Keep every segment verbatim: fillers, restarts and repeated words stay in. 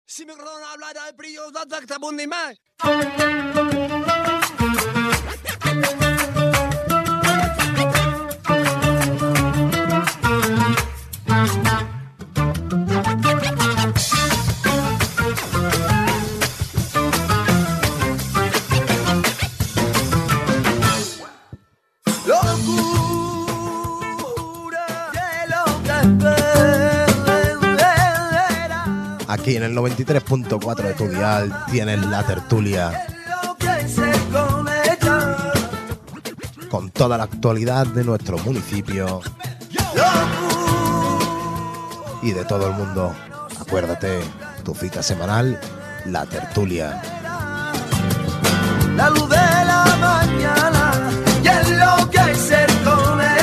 Si me non habla del brillo da tacta bundi mai. Aquí en el noventa y tres punto cuatro de tu dial tienes La Tertulia, con toda la actualidad de nuestro municipio y de todo el mundo. Acuérdate, tu cita semanal, La Tertulia. La luz de la mañana y enloquecer con ella.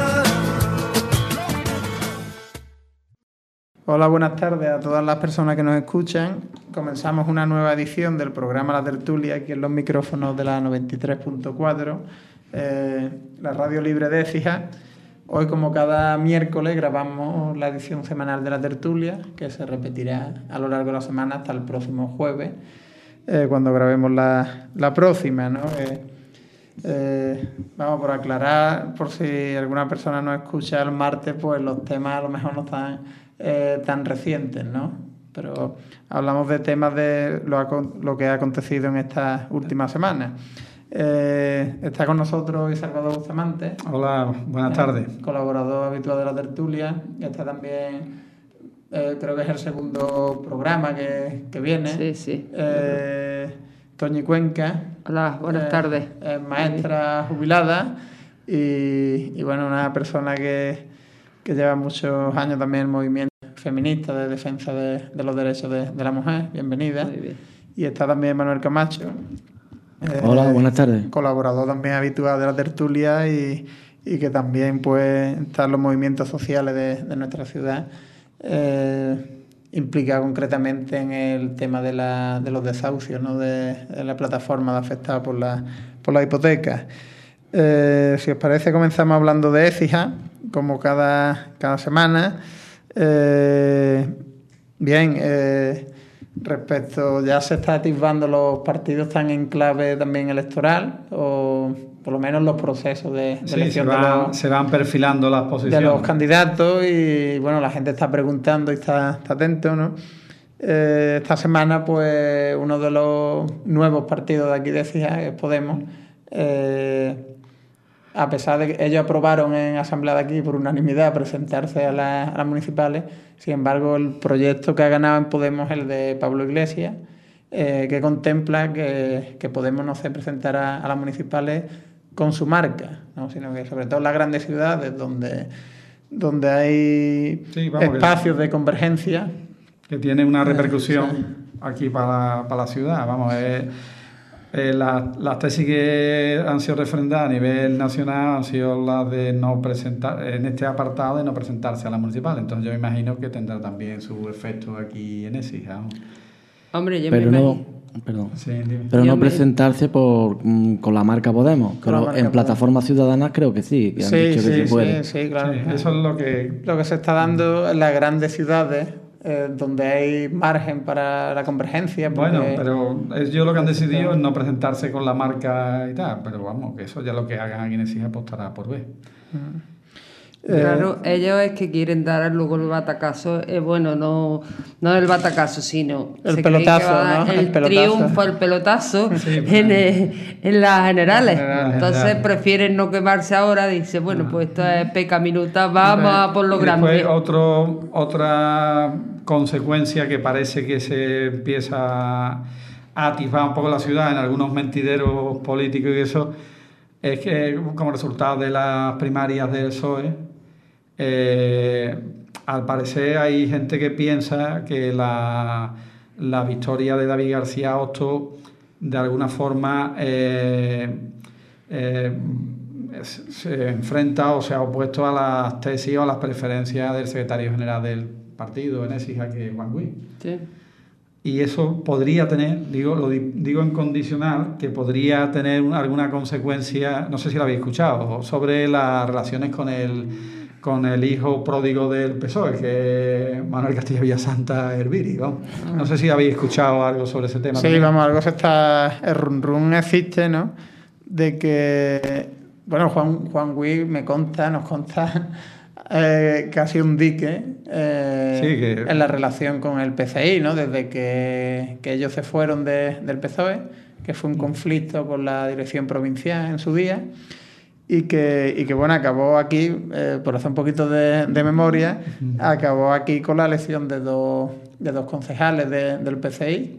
Hola, buenas tardes a todas las personas que nos escuchan. Comenzamos una nueva edición del programa La Tertulia aquí en los micrófonos de la noventa y tres punto cuatro, eh, la radio libre de Écija. Hoy, como cada miércoles, grabamos la edición semanal de La Tertulia, que se repetirá a lo largo de la semana hasta el próximo jueves, eh, cuando grabemos la, la próxima, ¿no? Eh, eh, vamos, por aclarar, por si alguna persona nos escucha el martes, pues los temas a lo mejor no están Eh, tan recientes, ¿no? Pero hablamos de temas de lo, lo que ha acontecido en estas últimas semanas. Eh, está con nosotros hoy Salvador Bustamante. Hola, buenas eh, tardes. Colaborador habitual de La Tertulia. Está también, eh, creo que es el segundo programa que, que viene. Sí, sí. Eh, Toñi Cuenca. Hola, buenas eh, tardes. Es maestra jubilada y, y, bueno, una persona que... que lleva muchos años también en el movimiento feminista de defensa de, de los derechos de, de la mujer. Bienvenida. Muy bien. Y está también Manuel Camacho. Eh, Hola, buenas tardes. Colaborador también habitual de La Tertulia y, y que también pues está en los movimientos sociales de, de nuestra ciudad, eh, implicado concretamente en el tema de, la, de los desahucios, ¿no? de, de la plataforma de afectada por la, por la hipoteca. Eh, si os parece, comenzamos hablando de Écija, como cada, cada semana. Eh, bien, eh, respecto, ya se está atisbando, los partidos están en clave también electoral, o por lo menos los procesos de, de sí, elección se, va, de los, se van perfilando las posiciones de los candidatos y bueno, la gente está preguntando y está, está atento, ¿no? Eh, esta semana, pues, uno de los nuevos partidos de aquí de Écija, que es Podemos, eh, a pesar de que ellos aprobaron en asamblea de aquí por unanimidad presentarse a, la, a las municipales, sin embargo el proyecto que ha ganado en Podemos es el de Pablo Iglesias, eh, que contempla que, que Podemos no se presentará a las municipales con su marca, ¿no? Sino que sobre todo en las grandes ciudades donde, donde hay sí, vamos, espacios que, de convergencia. Que tiene una repercusión sí. aquí para, para la ciudad, vamos, es... Eh, las, las tesis que han sido refrendadas a nivel nacional han sido las de no presentar, en este apartado de no presentarse a la municipal. Entonces yo me imagino que tendrá también su efecto aquí en Écija. Hombre, yo pero me no, imagino. Perdón. Sí, pero no me... presentarse por mm, con la marca Podemos. Pero marca en plataformas ciudadanas creo que sí, que han sí, dicho sí, que se sí, puede. Sí, claro. Sí, eso es lo que... Lo que se está dando en las grandes ciudades, Eh, donde hay margen para la convergencia. Porque... Bueno, pero ellos lo que han decidido es no presentarse con la marca y tal, pero vamos, que eso ya lo que hagan aquí en Écija apostará por ver. Uh-huh. Claro, eh, ellos es que quieren dar luego el batacazo, eh, bueno, no, no el batacazo, sino el pelotazo, ¿no? El, el pelotazo. triunfo, el pelotazo sí, en, el, en las generales. General, Entonces general. prefieren no quemarse ahora, dice, bueno, pues esto es peca minuta, vamos y, a por lo y grande. Después otro, otra consecuencia que parece que se empieza a atisbar un poco la ciudad en algunos mentideros políticos y eso, es que como resultado de las primarias del P S O E, eh, al parecer hay gente que piensa que la, la victoria de David García Hostos de alguna forma eh, eh, se enfrenta o se ha opuesto a las tesis o a las preferencias del secretario general del partido en Écija, que es Juan Gui. Sí. Y eso podría tener, digo, lo digo en condicional, que podría tener una, alguna consecuencia, no sé si lo habéis escuchado, sobre las relaciones con el con el hijo pródigo del P S O E, que es Manuel Castilla Villasanta Herbiri. ¿no? no sé si habéis escuchado algo sobre ese tema. Sí, también. vamos, algo se está... El run run existe, ¿no? De que... Bueno, Juan, Juan Gui me conta, nos conta... Eh, casi un dique eh, sí, que... en la relación con el P C I, ¿no? Desde que, que ellos se fueron de, del P S O E, que fue un conflicto con la dirección provincial en su día, y que, y que bueno, acabó aquí, eh, por hacer un poquito de, de memoria, uh-huh. acabó aquí con la elección de dos, de dos concejales de, del P C I.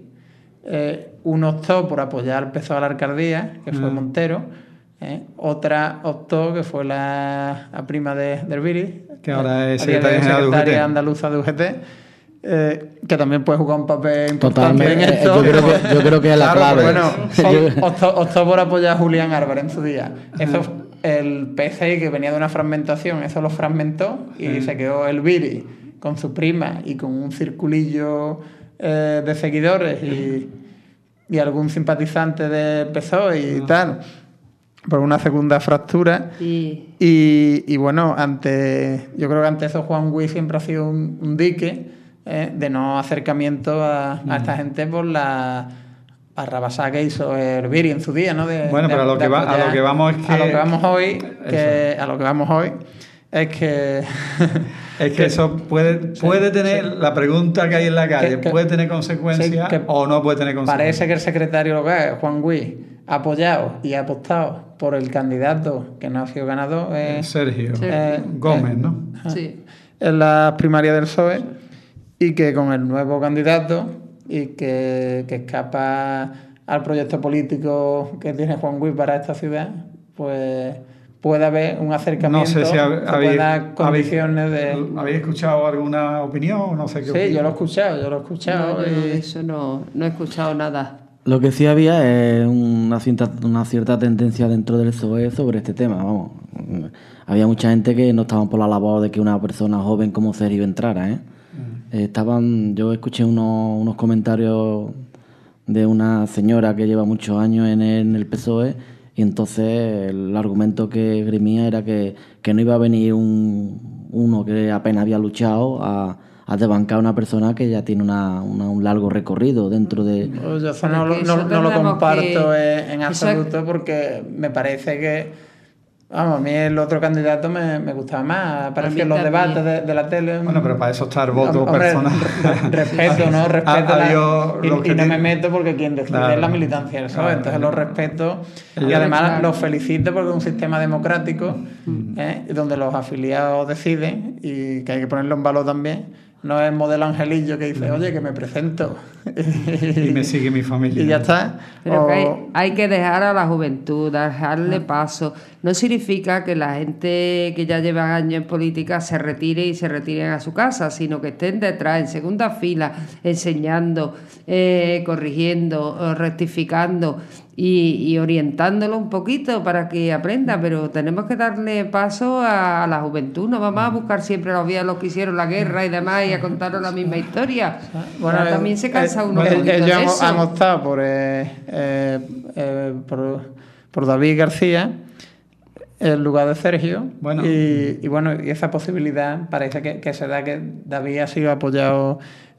Eh, uno optó por apoyar al P S O E a la alcaldía, que fue uh-huh. Montero. ¿Eh? Otra optó, que fue la, la prima de, de Herbiri, que ahora es secretaria, secretaria, secretaria andaluza de U G T, eh, que también puede jugar un papel importante Totalmente, en esto. Yo creo que, yo creo que es la claro, clave. Bueno, optó, optó por apoyar a Julián Álvarez en su día. Eso, el P C I, que venía de una fragmentación, eso lo fragmentó y sí. se quedó Herbiri con su prima y con un circulillo eh, de seguidores y, y algún simpatizante del P S O E y no. tal. Por una segunda fractura. Sí. Y, y bueno, ante yo creo que ante eso Juan Gui siempre ha sido un, un dique eh, de no acercamiento a, a esta gente por la arrabasada que hizo Herbiri en su día, ¿no? De, bueno, de, pero a lo, que va, a lo que vamos es que... A lo que vamos hoy, que, a lo que vamos hoy es que... es que eso puede, puede sí, tener, sí. la pregunta que hay en la calle, que, que, ¿puede tener consecuencias sí, o no puede tener consecuencias? Parece que el secretario lo que es, Juan Gui, ha apoyado y ha apostado por el candidato que no ha sido ganador, eh, Sergio eh, Gómez, eh, ¿no? Sí. En la primaria del P S O E, y que con el nuevo candidato y que, que escapa al proyecto político que tiene Juan Gui para esta ciudad, pues puede haber un acercamiento, no sé si hab, que pueda dar condiciones habéis, de... ¿Habéis escuchado alguna opinión? No sé qué sí, opinión. yo lo he escuchado, yo lo he escuchado. No, y... yo de eso no, no he escuchado nada. Lo que sí había es una cierta, una cierta tendencia dentro del P S O E sobre este tema, vamos. Había mucha gente que no estaban por la labor de que una persona joven como Sergio entrara, ¿eh? Mm. Estaban, yo escuché unos, unos comentarios de una señora que lleva muchos años en el, en el P S O E, y entonces el argumento que grimía era que, que no iba a venir un, uno que apenas había luchado a... a desbancar a una persona que ya tiene una, una, un largo recorrido dentro de... Pues yo eso no, no, no, no lo comparto que... en absoluto, porque me parece que... Vamos, a mí el otro candidato me, me gustaba más. Parece que en los debates de, de la tele... Bueno, pero para eso está el voto hombre, personal. Respeto, ¿no? Respeto. a, a la, y, y no me meto porque quien decide claro, es la militancia del P S O E. Claro, entonces lo respeto. Y además claro. los felicito porque es un sistema democrático mm. ¿eh? donde los afiliados deciden y que hay que ponerlo en valor también. No es modelo Angelillo que dice, oye, que me presento. Y me sigue mi familia. Y ya está. Pero o... que hay, hay que dejar a la juventud, dejarle paso. No significa que la gente que ya lleva años en política se retire y se retiren a su casa, sino que estén detrás, en segunda fila, enseñando, eh, corrigiendo, rectificando y, y orientándolo un poquito para que aprenda. Pero tenemos que darle paso a, a la juventud. No vamos a buscar siempre los viejos, los que hicieron la guerra y demás, y a contaros la misma historia. Bueno, ya, también se cansa eh, uno eh, un poquito ellos de eso. han optado por, eh, eh, eh, por, por David García en lugar de Sergio. Bueno. Y, y bueno, y esa posibilidad parece que, que se da, que David ha sido apoyado...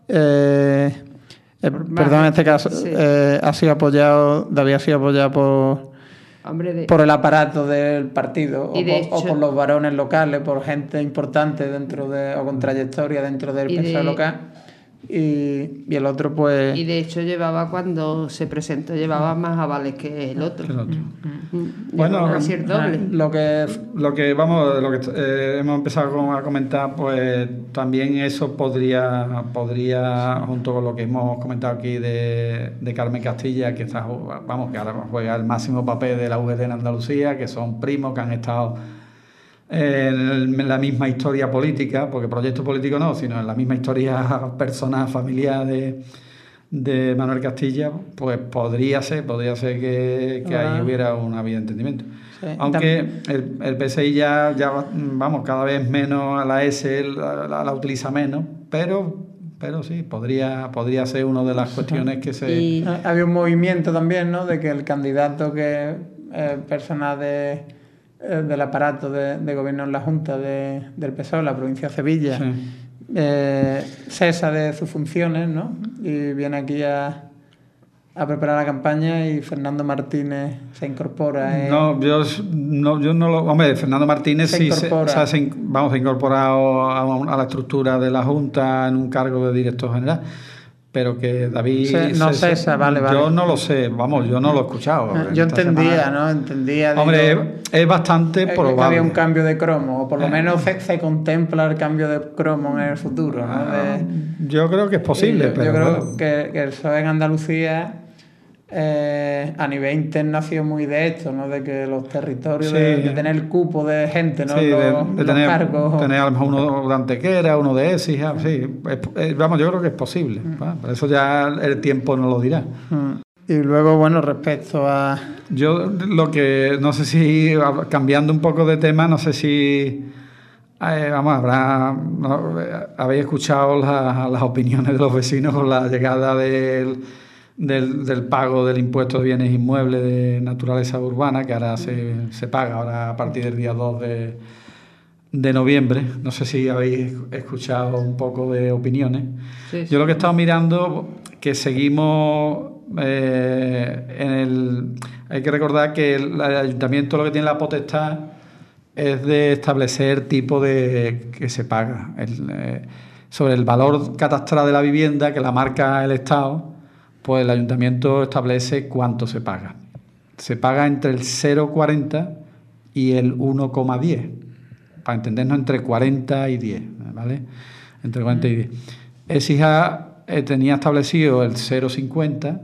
Eh, eh, perdón, en este caso, sí. eh, ha sido apoyado, David ha sido apoyado por... Hombre de... por el aparato del partido o, de por, hecho, o por los varones locales, por gente importante dentro de o con trayectoria dentro del P S O E de... local. Y, y el otro pues... Y de hecho llevaba, cuando se presentó, llevaba más avales que el otro. El otro. Mm. Bueno, decir doble. Lo que, lo que vamos, lo que eh, hemos empezado a comentar, pues también eso podría, podría junto con lo que hemos comentado aquí de, de Carmen Castilla, que está, vamos, que ahora juega el máximo papel de la U G T en Andalucía, que son primos que han estado en la misma historia política, porque proyecto político no, sino en la misma historia personal, familiar de, de Manuel Castilla, pues podría ser, podría ser que, que ahí hubiera un habido entendimiento. Sí, aunque el, el P S I ya, ya, vamos, cada vez menos a la S la, la, la utiliza menos, pero... pero sí, podría podría ser una de las cuestiones que se... Y... Había un movimiento también, ¿no?, de que el candidato que es persona de... eh, del aparato de, de gobierno en la Junta de, del P S O E, la provincia de Sevilla, Sí. eh, cesa de sus funciones, ¿no? Y viene aquí a, a preparar la campaña y Fernando Martínez se incorpora. eh, No, yo no, yo no lo. Hombre, Fernando Martínez Se sí se, incorpora. o sea, se in- vamos, se ha incorporado a, a la estructura de la Junta en un cargo de director general, pero que David. Se- no se- cesa, vale, vale. Yo no lo sé, vamos, yo no lo he escuchado. eh, En yo esta entendía, semana- ¿no? Entendía. digo, Hombre, es, es bastante eh, que probable. había un cambio de cromo, o por lo Eh. menos se, se contempla el cambio de cromo en el futuro, ¿no? De- Yo creo que es posible, yo, pero yo creo bueno. que, que el P S O E en Andalucía eh, a nivel interno ha sido muy de esto, ¿no? De que los territorios, Sí. de, de tener el cupo de gente, ¿no? Sí, los, de, de los tener, cargos. tener a lo mejor uno de Antequera, uno de Écija, sí. Es- es- vamos, yo creo que es posible. ¿va? Por eso ya el tiempo nos lo dirá. Mm. Y luego, bueno, respecto a... Yo lo que, no sé si, cambiando un poco de tema, no sé si, eh, vamos, habrá, no, eh, habéis escuchado la- las opiniones de los vecinos con la llegada del, del, del pago del impuesto de bienes inmuebles de naturaleza urbana, que ahora se, se paga ahora a partir del día dos de, de noviembre. No sé si habéis escuchado un poco de opiniones. Sí, sí. Yo lo que he estado mirando, que seguimos eh, en el... Hay que recordar que el, el ayuntamiento lo que tiene la potestad es de establecer tipo de que se paga. El, eh, sobre el valor catastral de la vivienda que la marca el Estado, pues el ayuntamiento establece cuánto se paga. Se paga entre el cero coma cuarenta y el uno coma diez. Para entendernos, entre cuarenta y diez, ¿vale? Entre cuarenta y diez. Écija eh, tenía establecido el cero coma cincuenta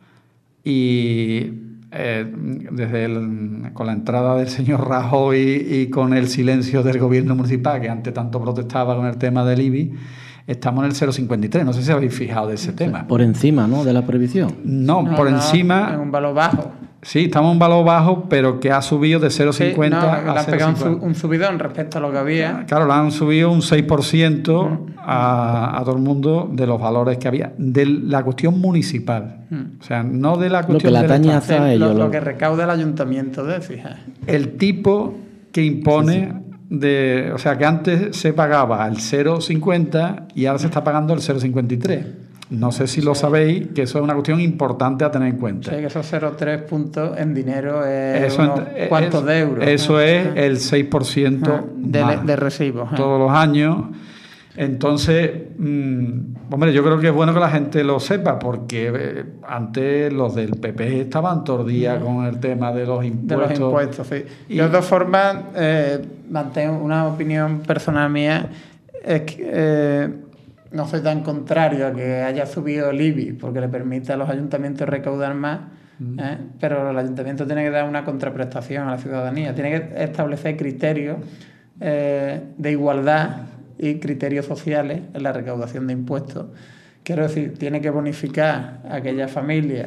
y eh, desde el, con la entrada del señor Rajoy y con el silencio del gobierno municipal, que antes tanto protestaba con el tema del I B I, estamos en el cero coma cincuenta y tres. No sé si habéis fijado de ese tema. Por encima, ¿no?, de la previsión. No, No, por no, encima... en un valor bajo. Sí, estamos en un valor bajo, pero que ha subido de cero coma Sí, cincuenta no, le a han cero coma pegado un, cincuenta. su- un subidón respecto a lo que había. Claro, le han subido un seis por ciento a, a todo el mundo de los valores que había. De la cuestión municipal. O sea, no de la Lo cuestión que la del atañe Estado. a Sí, ellos. lo, lo- lo que recauda el ayuntamiento de Écija. El tipo que impone de... O sea, que antes se pagaba el cero coma cincuenta y ahora se está pagando el cero coma cincuenta y tres. No sé si lo sabéis, que eso es una cuestión importante a tener en O cuenta. sea, que esos cero coma tres puntos en dinero es Eso, unos ent- cuantos es- de euros. Eso ¿eh? es el seis por ciento Ah, de, más. de recibos. ¿eh? Todos los años. Entonces, mmm, hombre, yo creo que es bueno que la gente lo sepa, porque eh, antes los del P P estaban todos los días con el tema de los De impuestos. los impuestos, sí. Y- Yo de todas formas eh, mantengo una opinión personal mía, es que eh, no soy tan contrario a que haya subido el I B I porque le permite a los ayuntamientos recaudar más, ¿eh? Pero el ayuntamiento tiene que dar una contraprestación a la ciudadanía, tiene que establecer criterios eh, de igualdad y criterios sociales en la recaudación de impuestos. Quiero decir, tiene que bonificar a aquellas familias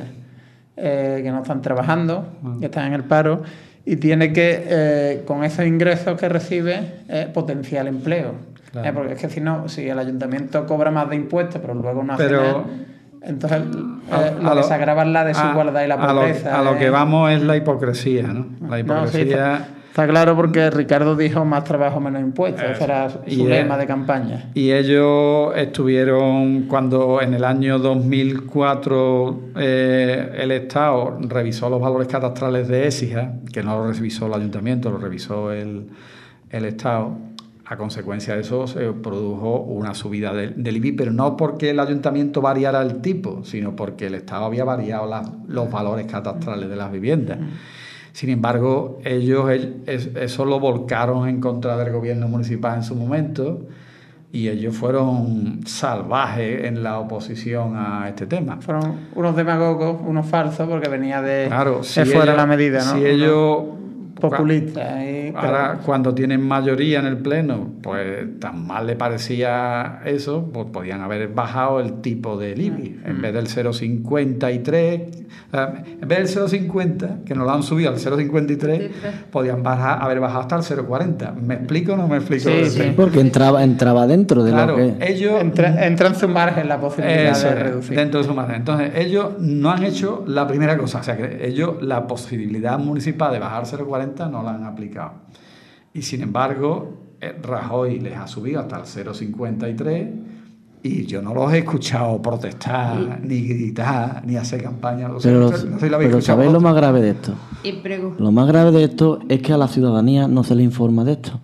eh, que no están trabajando, que están en el paro, y tiene que, eh, con esos ingresos que recibe, eh, potenciar el empleo. Claro. Eh, porque es que si no, si el ayuntamiento cobra más de impuestos, pero luego no hace Pero- nada, entonces A- eh, a lo que lo- se agrava es la desigualdad y la a lo- pobreza. A lo, eh. que vamos es la hipocresía, ¿no? La No, sí, hipocresía... está, está claro, porque Ricardo dijo más trabajo, menos impuestos. Ese era su Y lema es- de campaña. Y ellos estuvieron, cuando en el año dos mil cuatro eh, el Estado revisó los valores catastrales de Écija, que no lo revisó el ayuntamiento, lo revisó el, el Estado. A consecuencia de eso se produjo una subida del, del I B I, pero no porque el ayuntamiento variara el tipo, sino porque el Estado había variado la- los valores catastrales de las viviendas. Sin embargo, ellos el- es- eso lo volcaron en contra del gobierno municipal en su momento, y ellos fueron salvajes en la oposición a este tema. Fueron unos demagogos, unos falsos, porque venía de, Claro, de si fuera ellos- la medida, ¿no? Si Unos ellos... populistas. y- Ahora, pero- cuando tienen mayoría en el Pleno, pues tan mal le parecía eso, pues podían haber bajado el tipo del I B I. En vez del cero coma cincuenta y tres, o sea, en vez del cero coma cincuenta, que nos lo han subido al cero coma cincuenta y tres, podían bajar, haber bajado hasta el cero coma cuarenta. ¿Me explico o no me explico? Sí, sí. Porque entraba, entraba dentro de Claro, lo que... ellos... entra, entra en su margen la posibilidad Eso de es, reducir. dentro de su margen. Entonces, ellos no han hecho la primera cosa. O sea, que ellos, la posibilidad municipal de bajar cero coma cuarenta noventa no la han aplicado. Y sin embargo, Rajoy les ha subido hasta el cero coma cincuenta y tres y yo no los he escuchado protestar, ni gritar, ni hacer campaña. O sea, pero no sé, no sé si lo pero habéis escuchado. ¿sabéis lo más grave de esto? Y prego. Lo más grave de esto es que a la ciudadanía no se le informa de esto.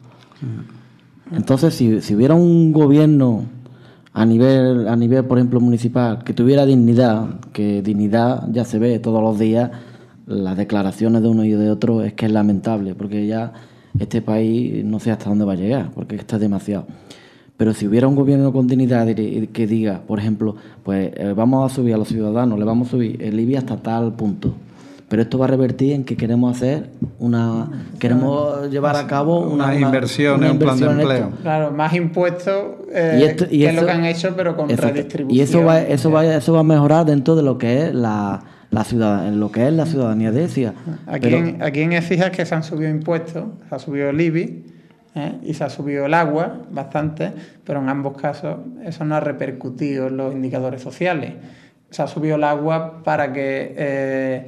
Entonces, si, si hubiera un gobierno a nivel, a nivel, por ejemplo, municipal, que tuviera dignidad, que dignidad ya se ve todos los días, las declaraciones de uno y de otro es que es lamentable, porque ya este país no sé hasta dónde va a llegar, porque esto es demasiado. Pero si hubiera un gobierno con dignidad que diga, por ejemplo, pues eh, vamos a subir a los ciudadanos, le vamos a subir el I B I hasta tal punto, pero esto va a revertir en que queremos hacer una, queremos llevar a cabo una, una inversión, una en un plan de inversión en empleo. esto. Claro, más impuestos, eh, Y esto- y que es eso- lo que han hecho, pero con Exacto. redistribución. Y eso va, eso va, eso va a mejorar dentro de lo que es la, la ciudad, en lo que es la ciudadanía de Écija. Aquí, Pero- en, aquí en Écija es que se han subido impuestos, se ha subido el I B I, ¿eh? Y se ha subido el agua bastante, pero en ambos casos eso no ha repercutido en los indicadores sociales. Se ha subido el agua para que eh,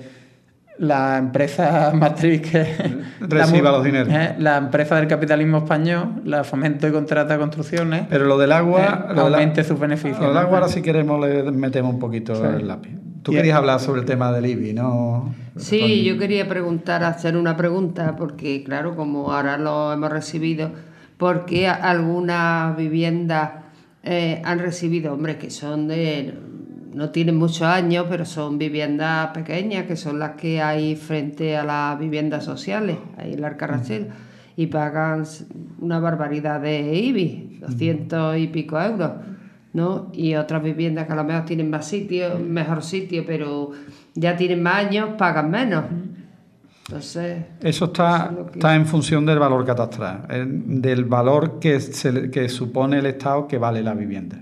la empresa matriz que Reciba la, los dineros. ¿eh? La empresa del capitalismo español, la Fomento y Contrata Construcciones, Pero lo del agua, eh, lo de la- aumente sus beneficios. lo del ¿no? agua ahora si queremos le metemos un poquito Sí. el lápiz. Tú Y- querías hablar sobre el tema del I B I, ¿no? Sí, Tony? yo quería preguntar, hacer una pregunta, porque claro, como ahora lo hemos recibido, ¿por qué algunas viviendas eh, han recibido, hombre, que son de, no tienen muchos años, pero son viviendas pequeñas, que son las que hay frente a las viviendas sociales, ahí en la Alcarrachel, y pagan una barbaridad de I B I, doscientos y pico euros, ¿no? Y otras viviendas que a lo mejor tienen más sitio, mejor sitio, pero ya tienen más años, pagan menos. Entonces, Eso está, eso es lo que- está en función del valor catastral, eh, del valor que, se, le- que supone el Estado que vale la vivienda.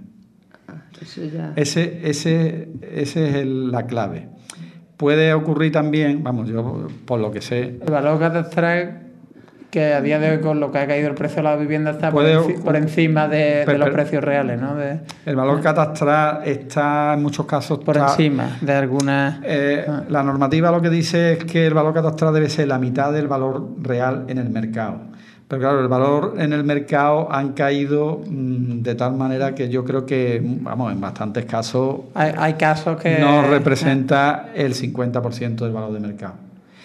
eso ya... Ese, ese, ese es el- la clave. Puede ocurrir también, vamos, yo por lo que sé, El valor catastral, que a día de hoy con lo que ha caído el precio de la vivienda está por, Puede- enci- por encima de, de pero- los precios reales, ¿no? De, el valor catastral está en muchos casos... por está- encima de algunas... Eh, la normativa lo que dice es que el valor catastral debe ser la mitad del valor real en el mercado. Pero claro, el valor en el mercado han caído mmm, de tal manera que yo creo que, vamos, en bastantes casos Hay, hay casos que... no representa el cincuenta por ciento del valor de mercado.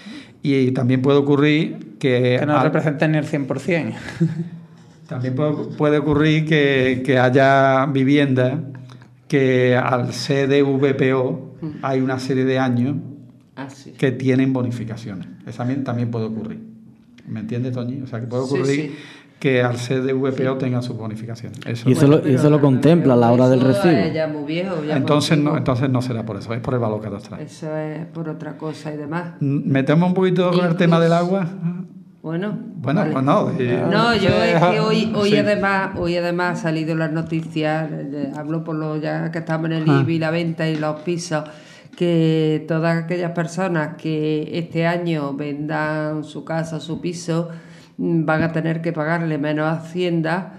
Y también puede ocurrir que... que no al- representan ni el cien por ciento. También puede, puede ocurrir que, que haya viviendas que al ser de V P O hay una serie de años Ah, sí. que tienen bonificaciones. Eso también, también puede ocurrir. ¿Me entiendes, Toñi? O sea, que puede Sí, ocurrir sí. que al ser de V P O tengan sus bonificaciones. Eso Y eso lo, y eso lo contempla a la hora del Eso recibo. es ya muy viejo. Ya entonces, contigo. no, entonces no será por eso, es por el valor catastral. Eso es por otra cosa y demás. ¿Metemos un poquito con el tema del agua? Bueno, Bueno, vale. pues no. eh, No, yo es que hoy, hoy Sí. además, hoy además ha salido las noticias, eh, hablo por lo ya que estamos en el Ah. I B I, la venta y los pisos, que todas aquellas personas que este año vendan su casa, su piso, mm, van a tener que pagarle menos a Hacienda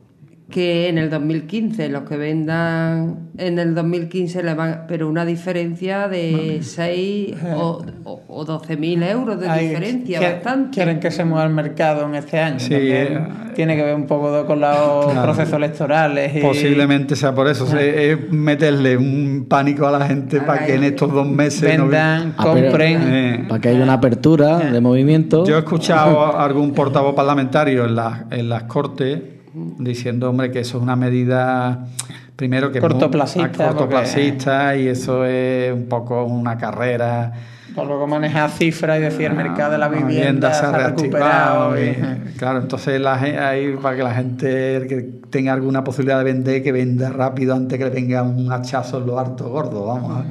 que en el dos mil quince. Los que vendan en el dos mil quince le van, pero una diferencia de seis o, o, o doce mil euros de Hay- diferencia, que- bastante. Quieren que se mueva el mercado en este año. Sí, También eh, tiene que ver un poco con los Claro. procesos electorales. Y, Posiblemente sea por eso. se- Es meterle un pánico a la gente Ahora para que en es- estos dos meses... no- vendan, Ah, pero- compren. Eh, Para que haya una apertura de movimiento. Yo he escuchado a algún portavoz parlamentario en las, en las Cortes diciendo, hombre, que eso es una medida, primero que es muy- Cortoplacista, cortoplacista y eso es un poco una carrera. Por luego manejar cifras y decir el mercado de la La vivienda se ha recuperado. y- y- claro, entonces la, gen- ahí para que la gente que tenga alguna posibilidad de vender, que venda rápido antes que le venga un hachazo en lo harto gordo, vamos.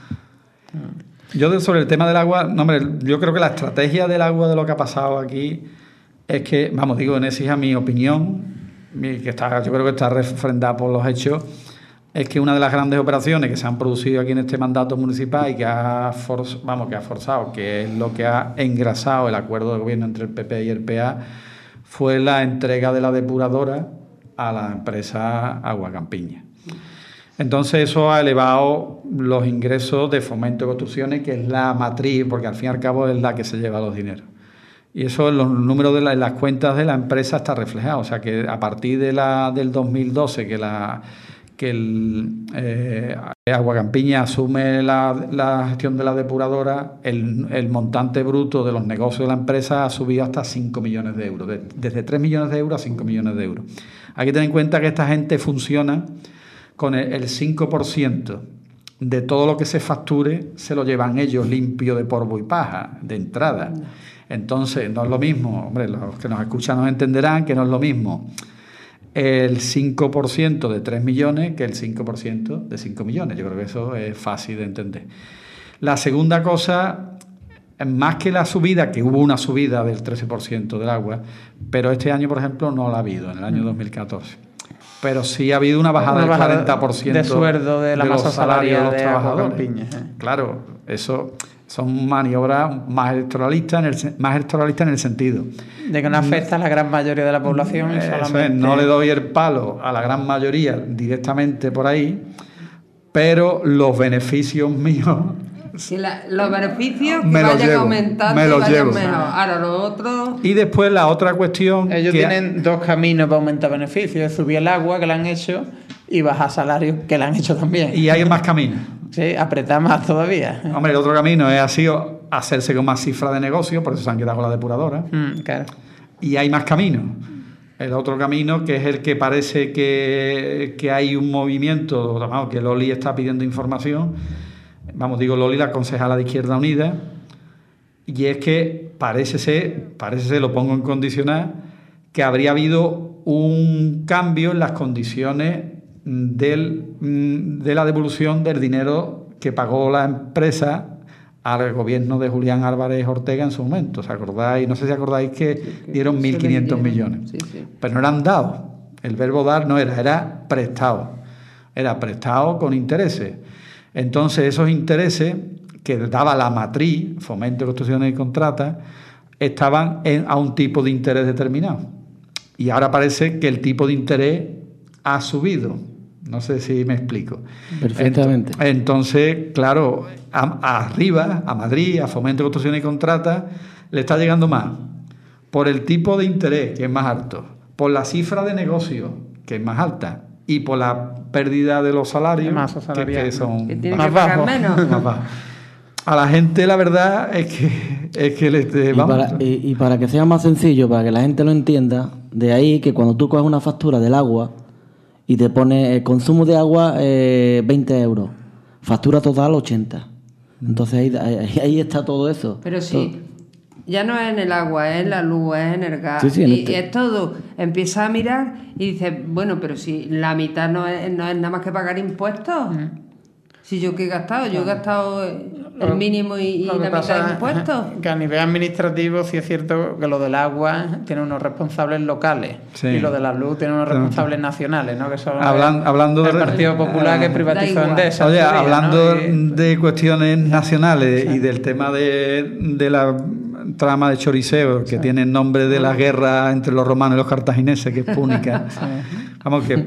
Yo de- sobre el tema del agua, no, hombre, yo creo que la estrategia del agua de lo que ha pasado aquí es que, vamos, digo, en esa es mi opinión, mi- que está, yo creo que está refrendada por los hechos, es que una de las grandes operaciones que se han producido aquí en este mandato municipal y que ha, forz- vamos, que ha forzado, que es lo que ha engrasado el acuerdo de gobierno entre el P P y el P A, fue la entrega de la depuradora a la empresa Agua Campiña. Entonces eso ha elevado los ingresos de Fomento de Construcciones, que es la matriz, porque al fin y al cabo es la que se lleva los dineros. Y eso en los números de la, en las cuentas de la empresa está reflejado. O sea que a partir de la del dos mil doce que la que el eh, Agua Campiña asume la, la gestión de la depuradora, el, el montante bruto de los negocios de la empresa ha subido hasta cinco millones de euros, de, desde tres millones de euros a cinco millones de euros. Hay que tener en cuenta que esta gente funciona con el, el cinco por ciento de todo lo que se facture, se lo llevan ellos limpio de polvo y paja, de entrada. Entonces, no es lo mismo, hombre, los que nos escuchan nos entenderán que no es lo mismo el cinco por ciento de tres millones que el cinco por ciento de cinco millones. Yo creo que eso es fácil de entender. La segunda cosa, más que la subida, que hubo una subida del trece por ciento del agua, pero este año, por ejemplo, no la ha habido, en el año dos mil catorce. Pero sí ha habido una bajada una del bajada cuarenta por ciento de sueldo de la de masa los salarios de los de trabajadores. Campiña, ¿eh? Claro, eso son maniobras más electoralistas, en el, más electoralistas en el sentido de que no afecta a la gran mayoría de la población. Eso solamente... es, no le doy el palo a la gran mayoría directamente por ahí, pero los beneficios míos... Si la, los beneficios que me los vayan llevo, aumentando me y los vayan llevo. mejor. Ahora, lo otro... Y después la otra cuestión... Ellos que tienen dos caminos para aumentar beneficios: subir el agua, que la han hecho, y bajar salarios, que la han hecho también. Y hay más caminos. Sí, apretar más todavía. Hombre, el otro camino es así, hacerse con más cifras de negocio, por eso se han quedado con la depuradora. Mm, claro. Y hay más caminos. El otro camino, que es el que parece que, que hay un movimiento, vamos, que Loli está pidiendo información, vamos, digo Loli, la concejala de Izquierda Unida, y es que parece ser, parece ser, lo pongo en condicional, que habría habido un cambio en las condiciones del, de la devolución del dinero que pagó la empresa al gobierno de Julián Álvarez Ortega en su momento. ¿Os acordáis? No sé si acordáis que dieron mil quinientos millones. Sí, sí. Pero no eran dados. El verbo dar no era, era prestado. Era prestado con intereses. Entonces, esos intereses que daba la matriz, Fomento de Construcciones y Contratas, estaban en, a un tipo de interés determinado. Y ahora parece que el tipo de interés ha subido. No sé si me explico. Perfectamente. Entonces, claro, a, a arriba, a Madrid, a Fomento de Construcciones y Contratas, le está llegando más. Por el tipo de interés, que es más alto. Por la cifra de negocio, que es más alta. Y por la pérdida de los salarios, que, que son que tiene más, que pagar bajos, menos. más bajos. A la gente, la verdad, es que, es que le... Y para, y, y para que sea más sencillo, para que la gente lo entienda, de ahí que cuando tú coges una factura del agua y te pone el consumo de agua eh, veinte euros, factura total ochenta. Entonces ahí, ahí, ahí está todo eso. Pero sí, ya no es en el agua, es en la luz, es en el gas. Sí, sí, en y, este... y es todo. Empieza a mirar y dices, bueno, pero si la mitad no es, no es nada más que pagar impuestos. Mm. Si yo que he gastado, yo he gastado el mínimo y, y la mitad de impuestos. Que a nivel administrativo sí es cierto que lo del agua tiene unos responsables locales, sí, y lo de la luz tiene unos responsables sí, nacionales, ¿no? Que son Hablan, el, hablando el de, Partido Popular que privatizó Endesa. Oye, día, hablando ¿no? y, de cuestiones nacionales sí, y del tema de, de la trama de choriceo que sí, tiene el nombre de la guerra entre los romanos y los cartagineses, que es púnica. Sí. Vamos, que...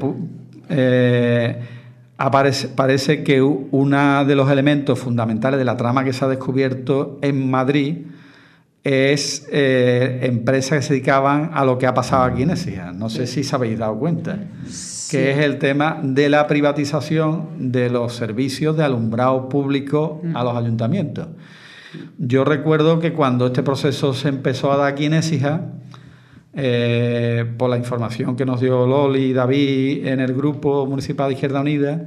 Eh, Aparece, parece que uno de los elementos fundamentales de la trama que se ha descubierto en Madrid es eh, empresas que se dedicaban a lo que ha pasado aquí en Écija. No sé si se habéis dado cuenta, sí, que es el tema de la privatización de los servicios de alumbrado público a los ayuntamientos. Yo recuerdo que cuando este proceso se empezó a dar aquí en Écija, Eh, por la información que nos dio Loli y David en el grupo municipal de Izquierda Unida,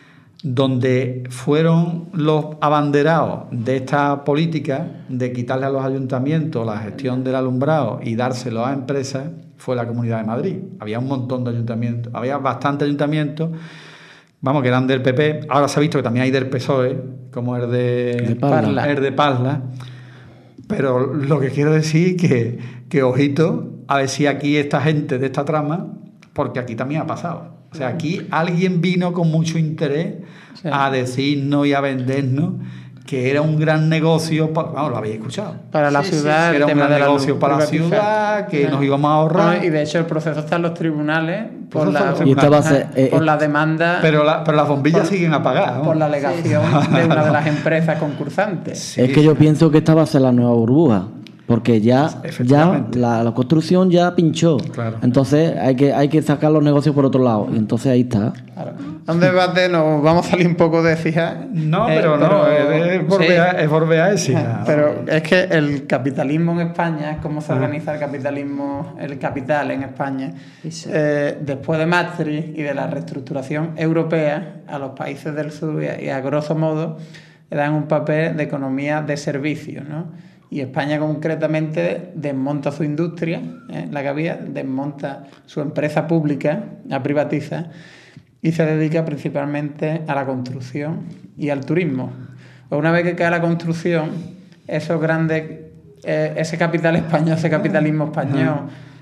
donde fueron los abanderados de esta política de quitarle a los ayuntamientos la gestión del alumbrado y dárselo a empresas, fue la Comunidad de Madrid. Había un montón de ayuntamientos, había bastantes ayuntamientos, vamos, que eran del P P. Ahora se ha visto que también hay del P S O E, como el de, de Parla. El de Parla. Pero lo que quiero decir que, que ojito, a ver si aquí esta gente de esta trama, porque aquí también ha pasado. O sea, aquí alguien vino con mucho interés sí, a decirnos y a vendernos que era un gran negocio, para, vamos, lo habéis escuchado. Para la sí, ciudad, sí, que era un gran negocio para la ciudad, que sí, nos íbamos a ahorrar. No, y de hecho el proceso está en los tribunales por, la, y esta va a ser, eh, por la demanda. Pero, la, pero las bombillas por, siguen apagadas, ¿no? Por la alegación sí, de una de las empresas concursantes. Sí. Es que yo pienso que esta va a ser la nueva burbuja. Porque ya, ya Efectivamente. la, la construcción ya pinchó. Claro. Entonces hay que, hay que sacar los negocios por otro lado. Y entonces ahí está. Claro. ¿Dónde vas de? Nos vamos a salir un poco de Cija. No, Eh, pero, no, es, es por sí. B A es por B A S. Ya. Pero es que el capitalismo en España, cómo se organiza el capitalismo, el capital en España, Eso. eh, después de Maastricht y de la reestructuración europea, a los países del sur y a, y a grosso modo le dan un papel de economía de servicios, ¿no? Y España concretamente desmonta su industria, ¿eh? la que había, desmonta su empresa pública, la privatiza y se dedica principalmente a la construcción y al turismo. Pues una vez que cae la construcción, esos grandes, eh, ese capital español, ese capitalismo español,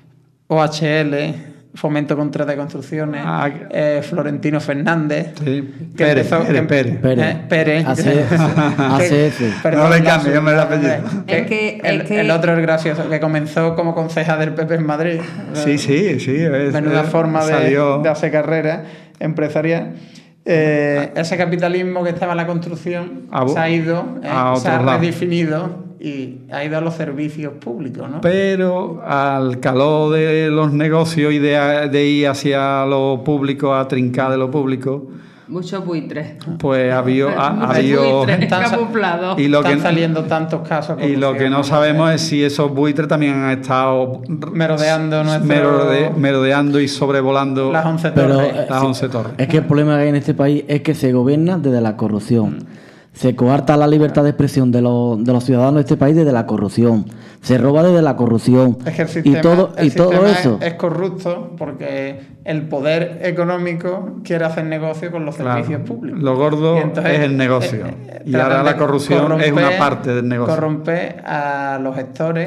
O H L, Fomento Contrata de Construcciones, Ah, eh, Florentino Fernández, Sí. que Pérez, empezó- Pérez, que- Pérez. Pérez. eh, Pérez. A C F. A C F. Perdón, No le la cambie, llame el apellido. Que- Es que- el, es que- el otro es gracioso, que comenzó como concejal del P P en Madrid. Sí, sí, sí. Es, Menuda es- forma de, salió- de hacer carrera empresarial. Eh, ese capitalismo que estaba en la construcción A vo- se ha ido, eh, a se ha otro lado. redefinido y ha ido a los servicios públicos, ¿no? Pero al calor de los negocios y de, de ir hacia lo público, a trincar de lo público, Muchos buitres. pues ha habido... ha- ha Muchos habido- buitres Tan sa- camuflados. y lo Están que, saliendo tantos casos. y lo que no conocidos, sabemos es si esos buitres también han estado Merodeando nuestro- merode- merodeando y sobrevolando las once Pero, torres. eh, las once torres. Es que el problema que hay en este país es que se gobierna desde la corrupción. Se coarta la libertad de expresión de los, de los ciudadanos de este país desde la corrupción. Se roba desde la corrupción. Es que el sistema, y todo, el y todo sistema eso. es, es corrupto porque el poder económico quiere hacer negocio con los Claro. servicios públicos. Lo gordo Y entonces, es el negocio. eh, eh, Y tratan ahora la de corrupción es una parte del negocio. Corromper a los gestores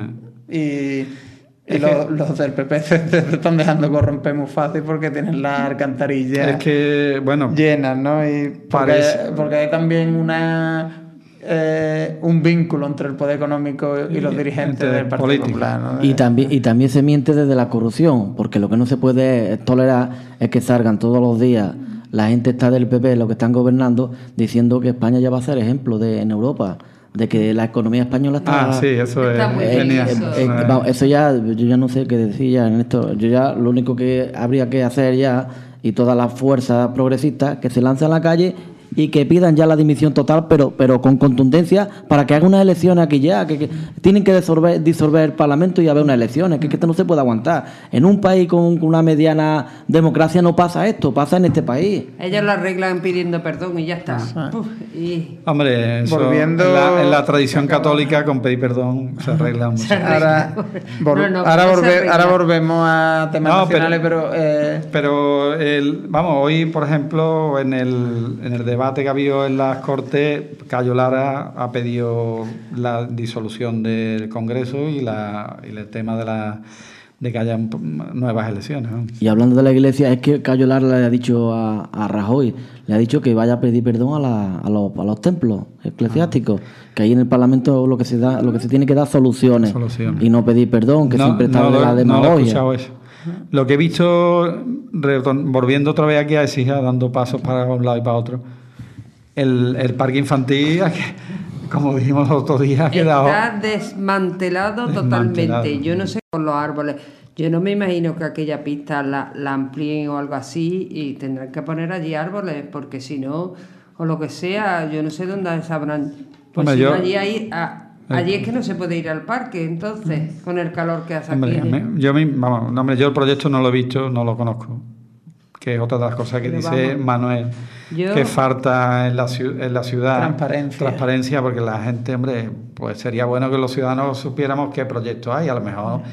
Eh. y, y los, los del P P se, se están dejando corromper muy fácil porque tienen las alcantarillas Es que, bueno, llenas, ¿no? Y porque, Parece- porque hay también una eh, un vínculo entre el poder económico y los dirigentes entre del Partido políticos. Popular, ¿no? Y también, y también se miente desde la corrupción, porque lo que no se puede tolerar es que salgan todos los días la gente está del P P, los que están gobernando, diciendo que España ya va a ser ejemplo de, en Europa, de que la economía española está... ah, sí, eso Está es muy Eh, genial. bien, eh, eso. eh, vamos, eso ya, yo ya no sé qué decir ya en esto. Yo ya lo único que habría que hacer ya, y todas las fuerzas progresistas, que se lancen a la calle y que pidan ya la dimisión total, pero pero con contundencia, para que hagan unas elecciones aquí ya, que, que tienen que disolver, disolver el Parlamento y haber unas elecciones, que, que esto no se puede aguantar. En un país con, con una mediana democracia no pasa esto, pasa en este país. Ellos lo arreglan pidiendo perdón y ya está. Ah. Uf, y Hombre, eso, Volviendo- en, la, en la tradición católica, con pedir perdón se arregla mucho. Se arregla. Ahora, vol- No, no, ahora, no se volve- arregla. ahora volvemos a temas No, pero- nacionales, pero, eh, Pero, el, vamos, hoy, por ejemplo, en el, en el debate que ha habido en las Cortes, Cayo Lara ha pedido la disolución del Congreso y, la, y el tema de, la, de que haya nuevas elecciones, ¿no? Y hablando de la iglesia, es que Cayo Lara le ha dicho a, a Rajoy, le ha dicho que vaya a pedir perdón a, la- a, los, a los templos eclesiásticos, que ahí en el Parlamento lo que se da, lo que se tiene que dar soluciones, Soluciones. y no pedir perdón, que No, siempre está no de lo- la no lo he demagogia. escuchado eso. Lo que he visto, retorn- volviendo otra vez aquí a Écija, dando pasos para un lado y para otro, el, el parque infantil, como dijimos los otros días, ha quedado... está desmantelado, Desmantelado. totalmente. Yo no sé con los árboles. Yo no me imagino que aquella pista la, la amplíen o algo así y tendrán que poner allí árboles, porque si no, o lo que sea, yo no sé dónde sabrán. Pues Hombre, si yo- no, allí, hay- a- allí es que no se puede ir al parque, entonces, con el calor que hace Hombre, aquí. ¿eh? me- yo, mi- vamos, no, hombre, yo el proyecto no lo he visto, no lo conozco. Que es otra de las cosas que Pero dice vamos, Manuel, yo- que falta en la, ciu- en la ciudad. Transparencia. Transparencia, porque la gente, hombre, pues sería bueno que los ciudadanos supiéramos qué proyectos hay. A lo mejor,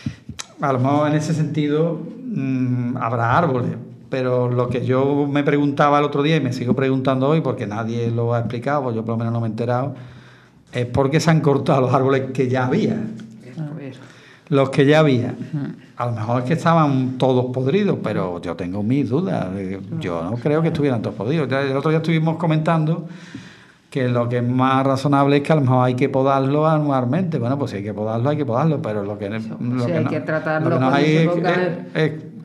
a lo mejor en ese sentido mm, habrá árboles. Pero lo que yo me preguntaba el otro día y me sigo preguntando hoy, porque nadie lo ha explicado, pues yo por lo menos no me he enterado, es por qué se han cortado los árboles que ya había. Pues, Los que ya había. A lo mejor es que estaban todos podridos, pero yo tengo mis dudas. Yo no creo que estuvieran todos podridos. Ya el otro día estuvimos comentando que lo que es más razonable es que a lo mejor hay que podarlo anualmente. Bueno, pues si hay que podarlo, hay que podarlo, pero lo que, lo sí, que hay no, que tratarlo lo que no cuando hay se es, ponga- es- es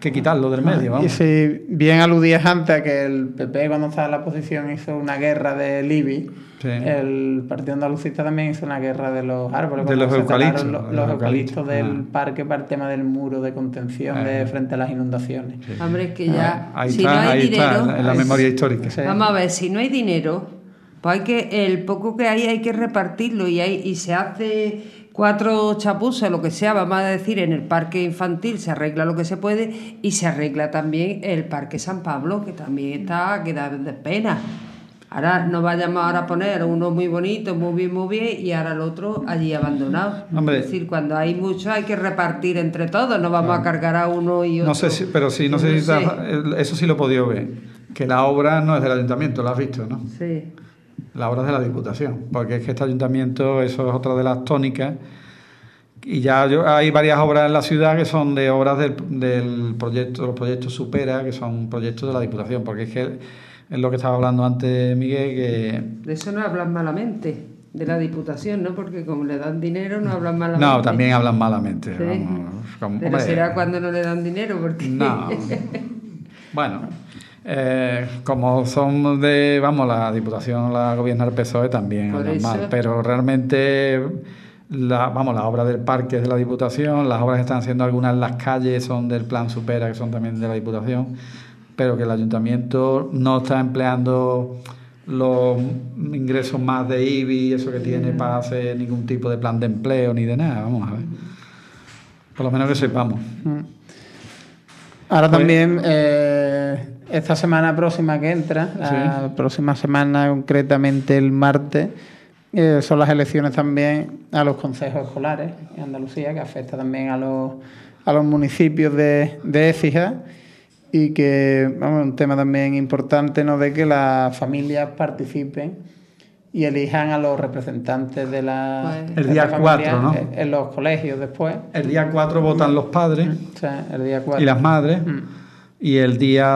que quitarlo del medio. Y Vamos. si bien aludías antes a que el P P cuando estaba en la oposición hizo una guerra del I B I, Sí. el Partido Andalucista también hizo una guerra de los árboles. De cuando los se eucaliptos, talaron Los, los los eucaliptos. eucaliptos del Ah. parque para el tema del muro de contención Ah. de frente a las inundaciones. Sí. Hombre, es que ya, Ahí si está, no hay ahí dinero... está, en la memoria histórica. Sí. Vamos a ver, si no hay dinero, pues hay que, el poco que hay hay que repartirlo y, hay, y se hace cuatro chapuzas, lo que sea, vamos a decir, en el parque infantil se arregla lo que se puede y se arregla también el parque San Pablo, que también está que da de pena. Ahora no vayamos ahora a poner uno muy bonito, muy bien, muy bien, y ahora el otro allí abandonado. Hombre. Es decir, cuando hay mucho hay que repartir entre todos, no vamos a cargar a uno y otro. No sé si, pero sí, no sé si te has- eso sí lo he podido ver, que la obra no es del ayuntamiento, lo has visto, ¿no? Sí. La obra es de la Diputación, porque es que este ayuntamiento, eso es otra de las tónicas, y ya yo, hay varias obras en la ciudad que son de obras del, del proyecto, los proyectos Supera, que son proyectos de la Diputación, porque es que es lo que estaba hablando antes Miguel, que... De eso no hablan malamente, de la Diputación, ¿no? Porque como le dan dinero no hablan malamente. No, también hablan malamente. Sí. Vamos, como- Pero hombre, será cuando no le dan dinero, porque... No. Bueno, eh, como son de, vamos, la Diputación la gobierna el P S O E también Por hablan eso. mal, pero realmente, la, vamos, las obras del parque es de la Diputación, las obras que están haciendo algunas en las calles son del Plan Supera, que son también de la Diputación, pero que el ayuntamiento no está empleando los ingresos más de I B I, eso que tiene, para hacer ningún tipo de plan de empleo ni de nada, vamos a ver. Por lo menos que sepamos. Ahora Pues- también, eh, esta semana próxima que entra, la Sí. próxima semana, concretamente el martes, eh, son las elecciones también a los consejos escolares en Andalucía, que afecta también a los, a los municipios de, de Écija, y que, vamos, un tema también importante, ¿no?, de que las familias participen y elijan a los representantes de la Pues- de El día la cuatro, familia ¿no? en- en los colegios después. El día cuatro votan los padres O sea, el día cuatro. y las madres, Mm. y el día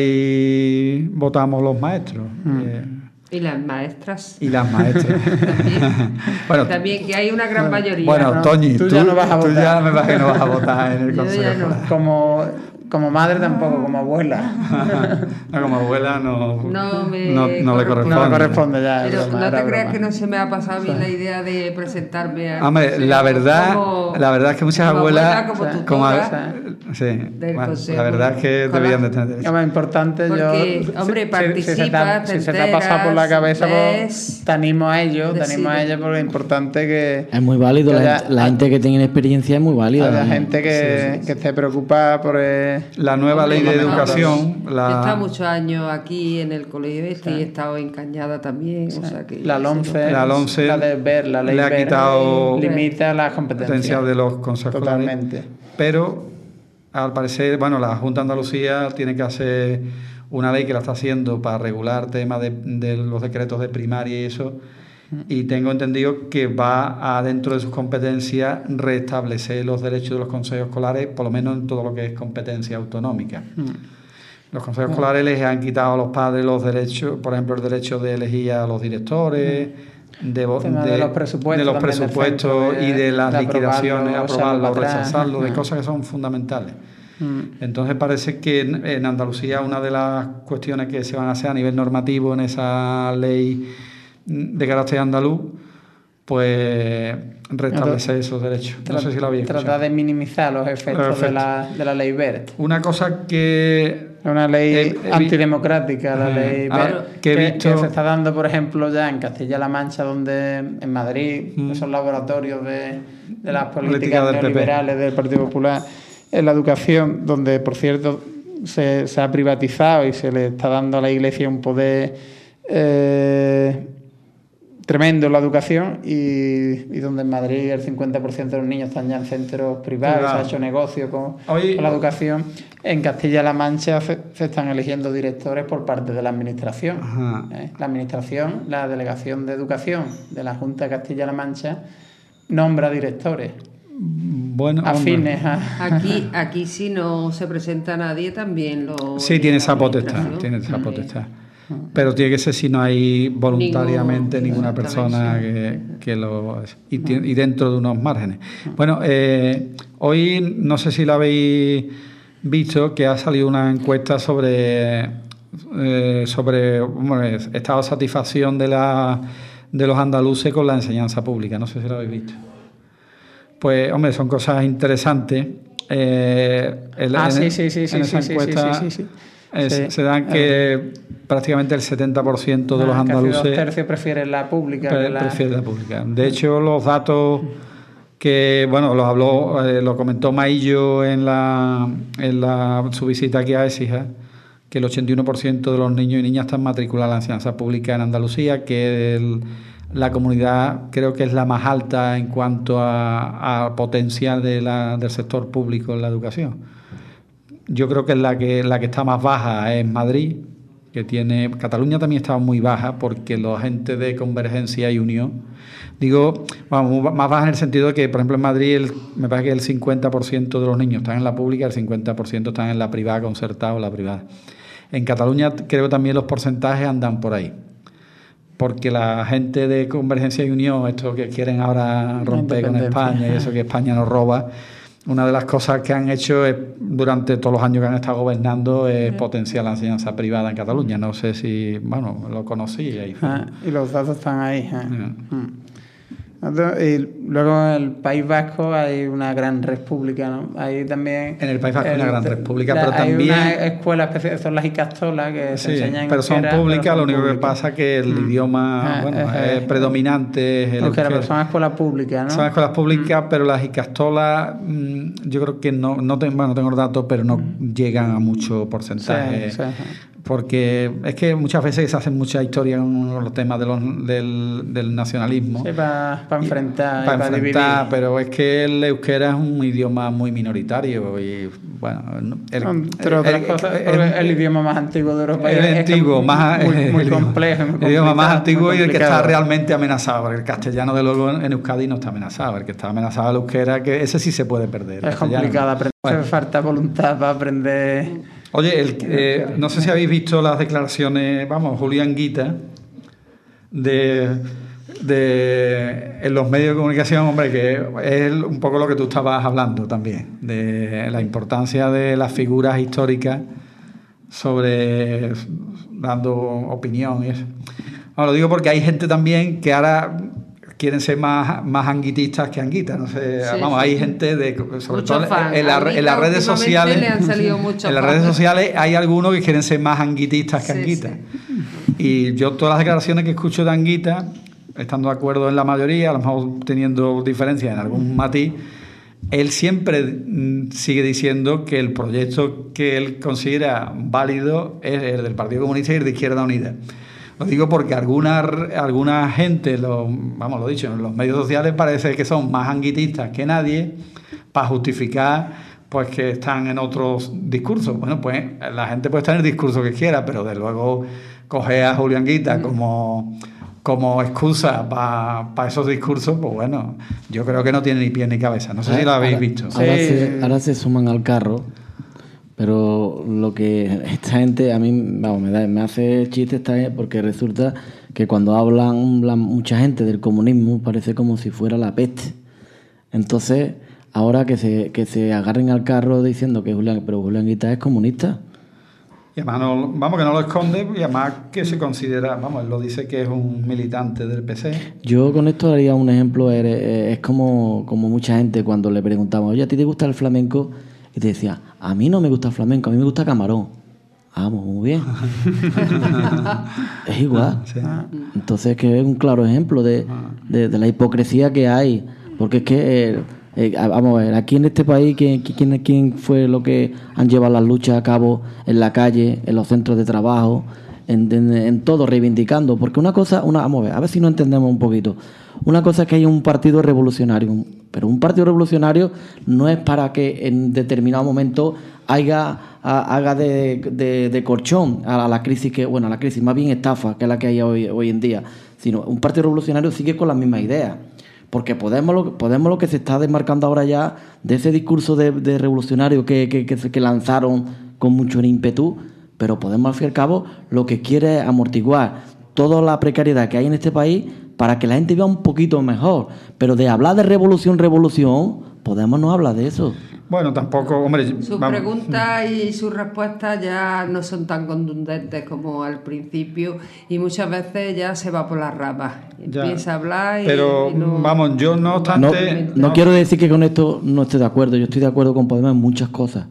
seis votamos los maestros eh, Y las maestras. y las maestras. También, Bueno, también que hay una gran mayoría. bueno, no, Toñi, tú tú, ya no vas a tú votar. ya me vas que no vas a votar en el Yo Consejo ya no. Escolar. Como, como madre tampoco, como abuela. No, como abuela no, No me no, no le corresponde. corresponde. No me corresponde ya. Pero broma, no era te creas broma. que no se me ha pasado a mí la idea de presentarme a... Hombre, la verdad, como- la verdad es que muchas como abuelas, abuela, como tutora. como- sí, bueno, Consejo la verdad es que Escolar. deberían de tener Lo más importante, Porque, yo. hombre, si- si, participa, se te, ha- te si se te ha pasado por la enteras, cabeza, ves, pues, te animo a ello, te animo a decides. ello, porque es importante que. Es muy válido, que la, haya- gente, la gente que tiene experiencia es muy válida. haya ¿no? gente que, que esté preocupada por. eh, La nueva ley de Por lo menos. educación, Yo he estado la, muchos años aquí en el colegio este y he estado en Cañada también. O sea que la LOMCE, La LOMCE la de ver, la ley le ha ver, quitado limita las competencias. potencial de los consejos escolares. Totalmente. Pero al parecer, bueno, la Junta de Andalucía tiene que hacer una ley que la está haciendo para regular temas de, de los decretos de primaria y eso, y tengo entendido que va a, dentro de sus competencias, restablecer los derechos de los consejos escolares, por lo menos en todo lo que es competencia autonómica. Los consejos escolares les han quitado a los padres los derechos, por ejemplo, el derecho de elegir a los directores, de, vo- El tema de los presupuestos de los también del presupuestos centro, de- y de las de liquidaciones, aprobarlo, aprobarlo, echarlo para atrás. rechazarlo, de Ah. cosas que son fundamentales. Mm. Entonces parece que en, en Andalucía una de las cuestiones que se van a hacer a nivel normativo en esa ley de carácter andaluz, pues restablecer esos derechos. No sé si lo habéis Trata escuchado. de minimizar los efectos, Los De, efectos. la, de la ley BERT. Una cosa que Es una ley He- he vi- antidemocrática, la Eh, ley ahora, BERT, que he que, visto- que se está dando, por ejemplo, ya en Castilla-La Mancha, donde en Madrid, Mm. esos laboratorios de, de las Política políticas del P P. neoliberales del Partido Popular, en la educación, donde, por cierto, se, se ha privatizado y se le está dando a la Iglesia un poder eh, tremendo en la educación, y, y donde en Madrid el cincuenta por ciento de los niños están ya en centros privados, Privado. se ha hecho negocio con, Hoy- con la educación. En Castilla-La Mancha se, se están eligiendo directores por parte de la Administración. Ajá. ¿eh? La Administración, la Delegación de Educación de la Junta de Castilla-La Mancha, nombra directores bueno, hombre, afines a... Aquí, aquí si no se presenta nadie también lo... sí tiene esa la potestad, administración. tiene esa Sí. potestad. Pero tiene que ser si no hay voluntariamente Ningún- ninguna persona que, que lo... Y, ti- y dentro de unos márgenes. Bueno, eh, hoy no sé si lo habéis visto que ha salido una encuesta sobre, eh, sobre bueno, estado de satisfacción de, la, de los andaluces con la enseñanza pública. No sé si lo habéis visto. Pues, hombre, son cosas interesantes. Eh, el, ah, en, sí, sí, sí, sí, en sí, esa sí, encuesta sí, sí, sí, sí. Es, Sí. se dan que eh. prácticamente el setenta por ciento de ah, los andaluces casi dos tercios prefieren la pública. pre, que la... prefieren la pública. De hecho, los datos que, bueno, los habló, eh, lo comentó Maillo en la, en la su visita aquí a Écija, que el ochenta y uno por ciento de los niños y niñas están matriculados en la enseñanza pública en Andalucía, que el, la comunidad creo que es la más alta en cuanto a, a potencial de la, del sector público en la educación. Yo creo que la que la que está más baja es Madrid, que tiene... Cataluña también está muy baja porque los agentes de Convergencia y Unión, digo, vamos, más baja en el sentido de que, por ejemplo, en Madrid el, me parece que el cincuenta por ciento de los niños están en la pública, el cincuenta por ciento están en la privada, concertada o la privada. En Cataluña creo que también los porcentajes andan por ahí, porque la gente de Convergencia y Unión, estos que quieren ahora romper con España y eso que España nos roba, una de las cosas que han hecho es, durante todos los años que han estado gobernando, es potenciar la enseñanza privada en Cataluña. No sé si, bueno, lo conocí. Ahí ah, y los datos están ahí. ¿eh? Yeah. Mm. Y luego en el País Vasco hay una gran red pública, ¿no? Hay también... En el País Vasco hay una gran red pública, la, pero hay también... Hay una escuela especial, son las Icastolas, que sí, se enseñan pero son euskera, públicas, pero son lo único públicas. que pasa es que el mm. idioma ah, bueno, es, es, es predominante es el euskera, euskera. pero son escuelas públicas, ¿no? Son escuelas públicas, mm. pero las Icastolas, mmm, yo creo que no, no, tengo, bueno, no tengo los datos, pero no mm. llegan a mucho porcentaje. Sí, sí, sí. Porque es que muchas veces se hacen mucha historia con los temas de los, del, del nacionalismo. Sí, para pa enfrentar. Para pa enfrentar, dividir. pero es que el euskera es un idioma muy minoritario y, bueno... El, Entre otras el, cosas, el, el, el idioma más antiguo de Europa. El es antiguo, es más... Muy, muy el, complejo. Muy el idioma más antiguo y el que está complicado. realmente amenazado, porque el castellano, de luego, en Euskadi no está amenazado. El que está amenazado es el euskera, que ese sí se puede perder. Es complicado aprender. Bueno. Falta voluntad para aprender... Oye, el, eh, no sé si habéis visto las declaraciones, vamos, Julián Guita, de, de en los medios de comunicación, hombre, que es un poco lo que tú estabas hablando también, de la importancia de las figuras históricas sobre dando opinión y eso. Bueno, lo digo porque hay gente también que ahora quieren ser más, más anguitistas que anguitas, no sé, sí, vamos, sí. Hay gente de, sobre mucho todo fan. en, la, en las redes sociales, le han salido en las redes sociales hay algunos que quieren ser más anguitistas que sí, anguitas. Sí. Y yo todas las declaraciones que escucho de Anguita, estando de acuerdo en la mayoría, a lo mejor teniendo diferencias en algún matiz, él siempre sigue diciendo que el proyecto que él considera válido es el del Partido Comunista y el de Izquierda Unida. Lo digo porque alguna, alguna gente, lo, vamos, lo dicho, en los medios sociales parece que son más anguitistas que nadie para justificar pues que están en otros discursos. Bueno, pues la gente puede estar en el discurso que quiera, pero de luego coger a Julián Guita como, como excusa para pa esos discursos, pues bueno, yo creo que no tiene ni pie ni cabeza. No sé ahora, si lo habéis ahora, visto. Ahora, sí. se, ahora se suman al carro. Pero lo que esta gente a mí vamos, me, da, me hace chiste esta, porque resulta que cuando hablan la, mucha gente del comunismo parece como si fuera la peste. Entonces, ahora que se, que se agarren al carro diciendo que Julián, pero Julián Guita es comunista. Y además, no, vamos, que no lo esconde y además que se considera, vamos, él lo dice que es un militante del P C. Yo con esto haría un ejemplo, es, es como, como mucha gente cuando le preguntamos, oye, ¿a ti te gusta el flamenco? Y te decía, a mí no me gusta el flamenco, a mí me gusta Camarón. Ah, pues muy bien. Es igual. Sí. Entonces, que es un claro ejemplo de, de, de la hipocresía que hay. Porque es que, eh, eh, vamos a ver, aquí en este país, ¿quién, quién, ¿quién fue lo que han llevado las luchas a cabo en la calle, en los centros de trabajo, en, en, en todo, reivindicando? Porque una cosa, una, vamos a ver, a ver si no entendemos un poquito. Una cosa es que hay un partido revolucionario, pero un partido revolucionario no es para que en determinado momento haga, haga de, de, de colchón a la crisis, que bueno, a la crisis, más bien estafa, que es la que hay hoy, hoy en día, sino un partido revolucionario sigue con las mismas ideas, porque Podemos lo, Podemos lo que se está desmarcando ahora ya de ese discurso de, de revolucionario que, que, que, que lanzaron con mucho ímpetu, pero Podemos al fin y al cabo lo que quiere es amortiguar toda la precariedad que hay en este país para que la gente viva un poquito mejor. Pero de hablar de revolución, revolución, Podemos no habla de eso. Bueno, tampoco, hombre... Sus vamos. preguntas y sus respuestas ya no son tan contundentes como al principio y muchas veces ya se va por las ramas. Ya. Empieza a hablar y, Pero, y no... vamos, yo no No, obstante... no quiero decir que con esto no esté de acuerdo. Yo estoy de acuerdo con Podemos en muchas cosas.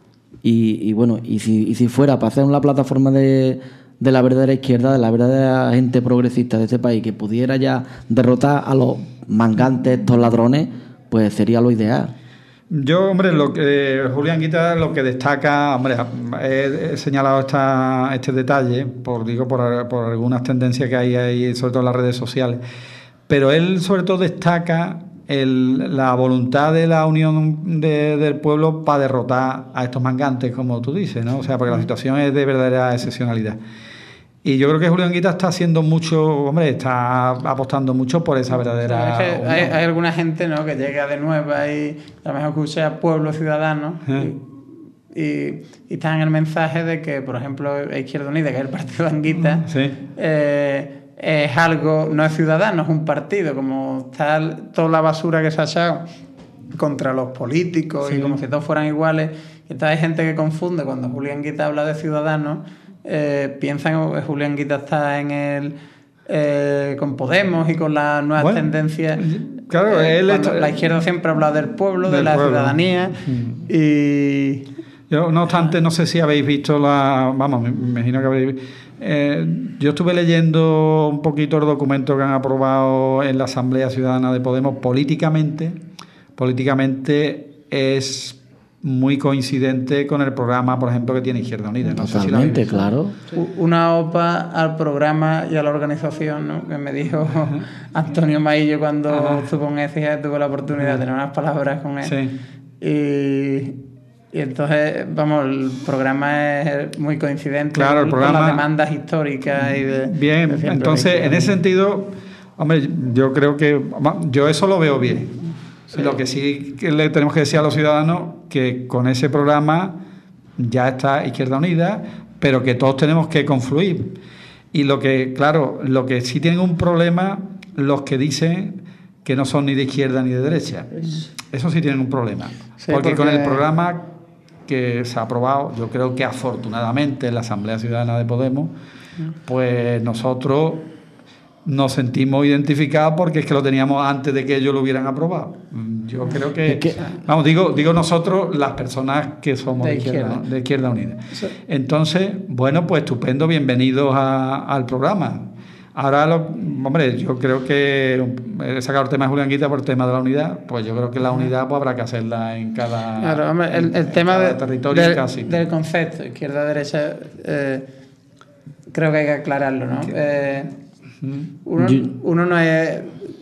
Y, y bueno, y si, y si fuera para hacer una plataforma de, de la verdadera izquierda, de la verdadera gente progresista de este país, que pudiera ya derrotar a los mangantes, estos ladrones, pues sería lo ideal. Yo, hombre, lo que Julián Guita lo que destaca, hombre, he, he señalado esta, este detalle, por digo por, por algunas tendencias que hay ahí, sobre todo en las redes sociales, pero él sobre todo destaca el, la voluntad de la unión de, del pueblo para derrotar a estos mangantes, como tú dices, ¿no? O sea, porque la situación es de verdadera excepcionalidad. Y yo creo que Julián Guita está haciendo mucho, hombre, está apostando mucho por esa verdadera... O sea, es que hay, hay alguna gente, ¿no?, que llega de nueva y a lo mejor escucha Pueblo Ciudadano ¿Eh? y, y, y está en el mensaje de que, por ejemplo, Izquierda Unida, que es el partido de Anguita, Sí. eh, es algo, no es ciudadano, es un partido, como tal toda la basura que se ha echado contra los políticos Sí. y como si todos fueran iguales. Y entonces hay gente que confunde cuando Julián Guita habla de ciudadanos, eh, piensan que Julián Guita está en el eh, con Podemos y con las nuevas Bueno, tendencias. claro, Eh, él cuando está- la izquierda siempre habla del pueblo, de Del la pueblo. ciudadanía Mm. y Yo, no obstante, no sé si habéis visto la... Vamos, me me imagino que habréis... Eh, yo estuve leyendo un poquito el documento que han aprobado en la Asamblea Ciudadana de Podemos. Políticamente, políticamente es muy coincidente con el programa, por ejemplo, que tiene Izquierda Unida. No sé si lo habéis Totalmente, visto. claro. u- una opa al programa y a la organización, ¿no?, que me dijo Antonio Maillo cuando Ajá. estuvo en ECIA, tuve la oportunidad de tener unas palabras con él. Sí. Y, y entonces, vamos, el programa es muy coincidente Claro, el con programa- las demandas históricas y de... Bien, de siempre entonces, de en ese sentido, hombre, yo creo que... Yo eso lo veo bien. Sí. Lo que sí que le tenemos que decir a los ciudadanos, que con ese programa ya está Izquierda Unida, pero que todos tenemos que confluir. Y lo que, claro, lo que sí tienen un problema los que dicen que no son ni de izquierda ni de derecha. Eso sí tienen un problema. Sí, porque, con porque- el programa que se ha aprobado, yo creo que afortunadamente en la Asamblea Ciudadana de Podemos, pues nosotros nos sentimos identificados porque es que lo teníamos antes de que ellos lo hubieran aprobado. Yo creo que, Es que- vamos, digo, digo nosotros, las personas que somos De de, izquierda, izquierda. de Izquierda Unida. Sí. Entonces, bueno, pues estupendo, bienvenidos a- al programa. Ahora, lo, hombre, yo creo que he sacado el tema de Julián Guita por el tema de la unidad, pues yo creo que la unidad pues habrá que hacerla en cada, Claro, hombre, el, el en tema cada de- territorio del, casi. del concepto izquierda-derecha, eh, creo que hay que aclararlo, ¿no? Eh, uno, Yo- uno no es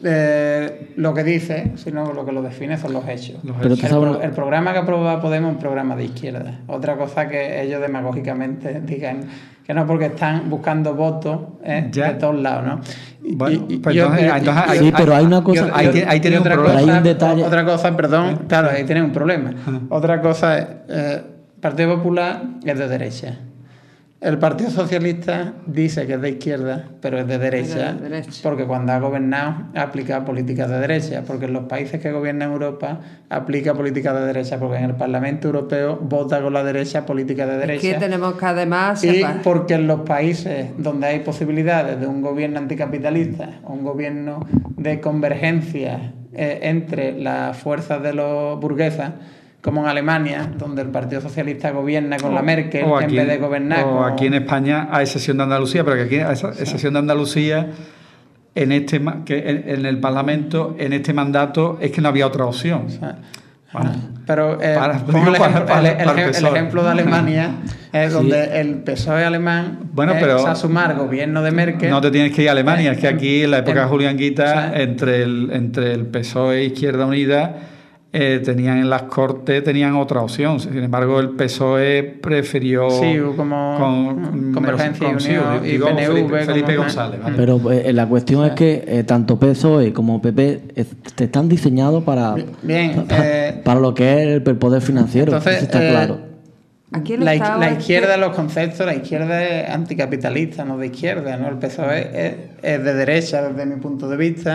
eh, lo que dice, sino lo que lo define son los hechos. Los Pero el, tú sabes- pro- el programa que aprobaba Podemos es un programa de izquierda. Otra cosa que ellos demagógicamente digan que no, porque están buscando votos eh, Ya. de todos lados, ¿no? Y- Bueno, y- y- pues yo- entonces- y- entonces y- hay- Sí, pero hay una y cosa... otra- ahí y tiene- ahí tiene y un otra problema. Pero hay un cosa- detalle- Otra cosa, perdón, claro, ahí tiene un problema. Otra cosa es, eh, Partido Popular es de derecha. El Partido Socialista dice que es de izquierda, pero es de derecha, Pero de derecha. porque cuando ha gobernado aplica políticas de derecha, porque en los países que gobierna Europa aplica políticas de derecha, porque en el Parlamento Europeo vota con la derecha políticas de Es derecha. que tenemos que además Y separar. porque en los países donde hay posibilidades de un gobierno anticapitalista o un gobierno de convergencia eh, entre las fuerzas de los burguesas, como en Alemania, donde el Partido Socialista gobierna con la Merkel O en aquí, vez de gobernar o con... aquí en España, a excepción de Andalucía, pero que aquí, a esa- excepción de Andalucía, en este ma- que en, en el Parlamento, en este mandato, es que no había otra opción. Ah, Bueno, Pero eh, Para- pongo digo el, para- ejemplo, para- el- el para el ejem- P S O E. el ejemplo de Alemania, es donde el P S O E alemán Bueno, eh, pero- se ha sumado al gobierno de Merkel. No te tienes que ir a Alemania, es que aquí en la época de Eh, Julián Guita, o sea, entre el, entre el P S O E e Izquierda Unida, eh, tenían en las Cortes tenían otra opción. Sin embargo, el P S O E prefirió Sí, como con Convergencia y con- sí, Unión y digo, P N V, Felipe, Felipe como- González, ¿vale? Pero eh, la cuestión es que eh, tanto P S O E como P P es- te están diseñados para, Bien, pa- eh, para lo que es el, el poder financiero. entonces, Eso está eh, claro. Aquí el La, Estado la es izquierda, que- los conceptos, la izquierda es anticapitalista, no de izquierda, ¿no? El P S O E es, es de derecha desde mi punto de vista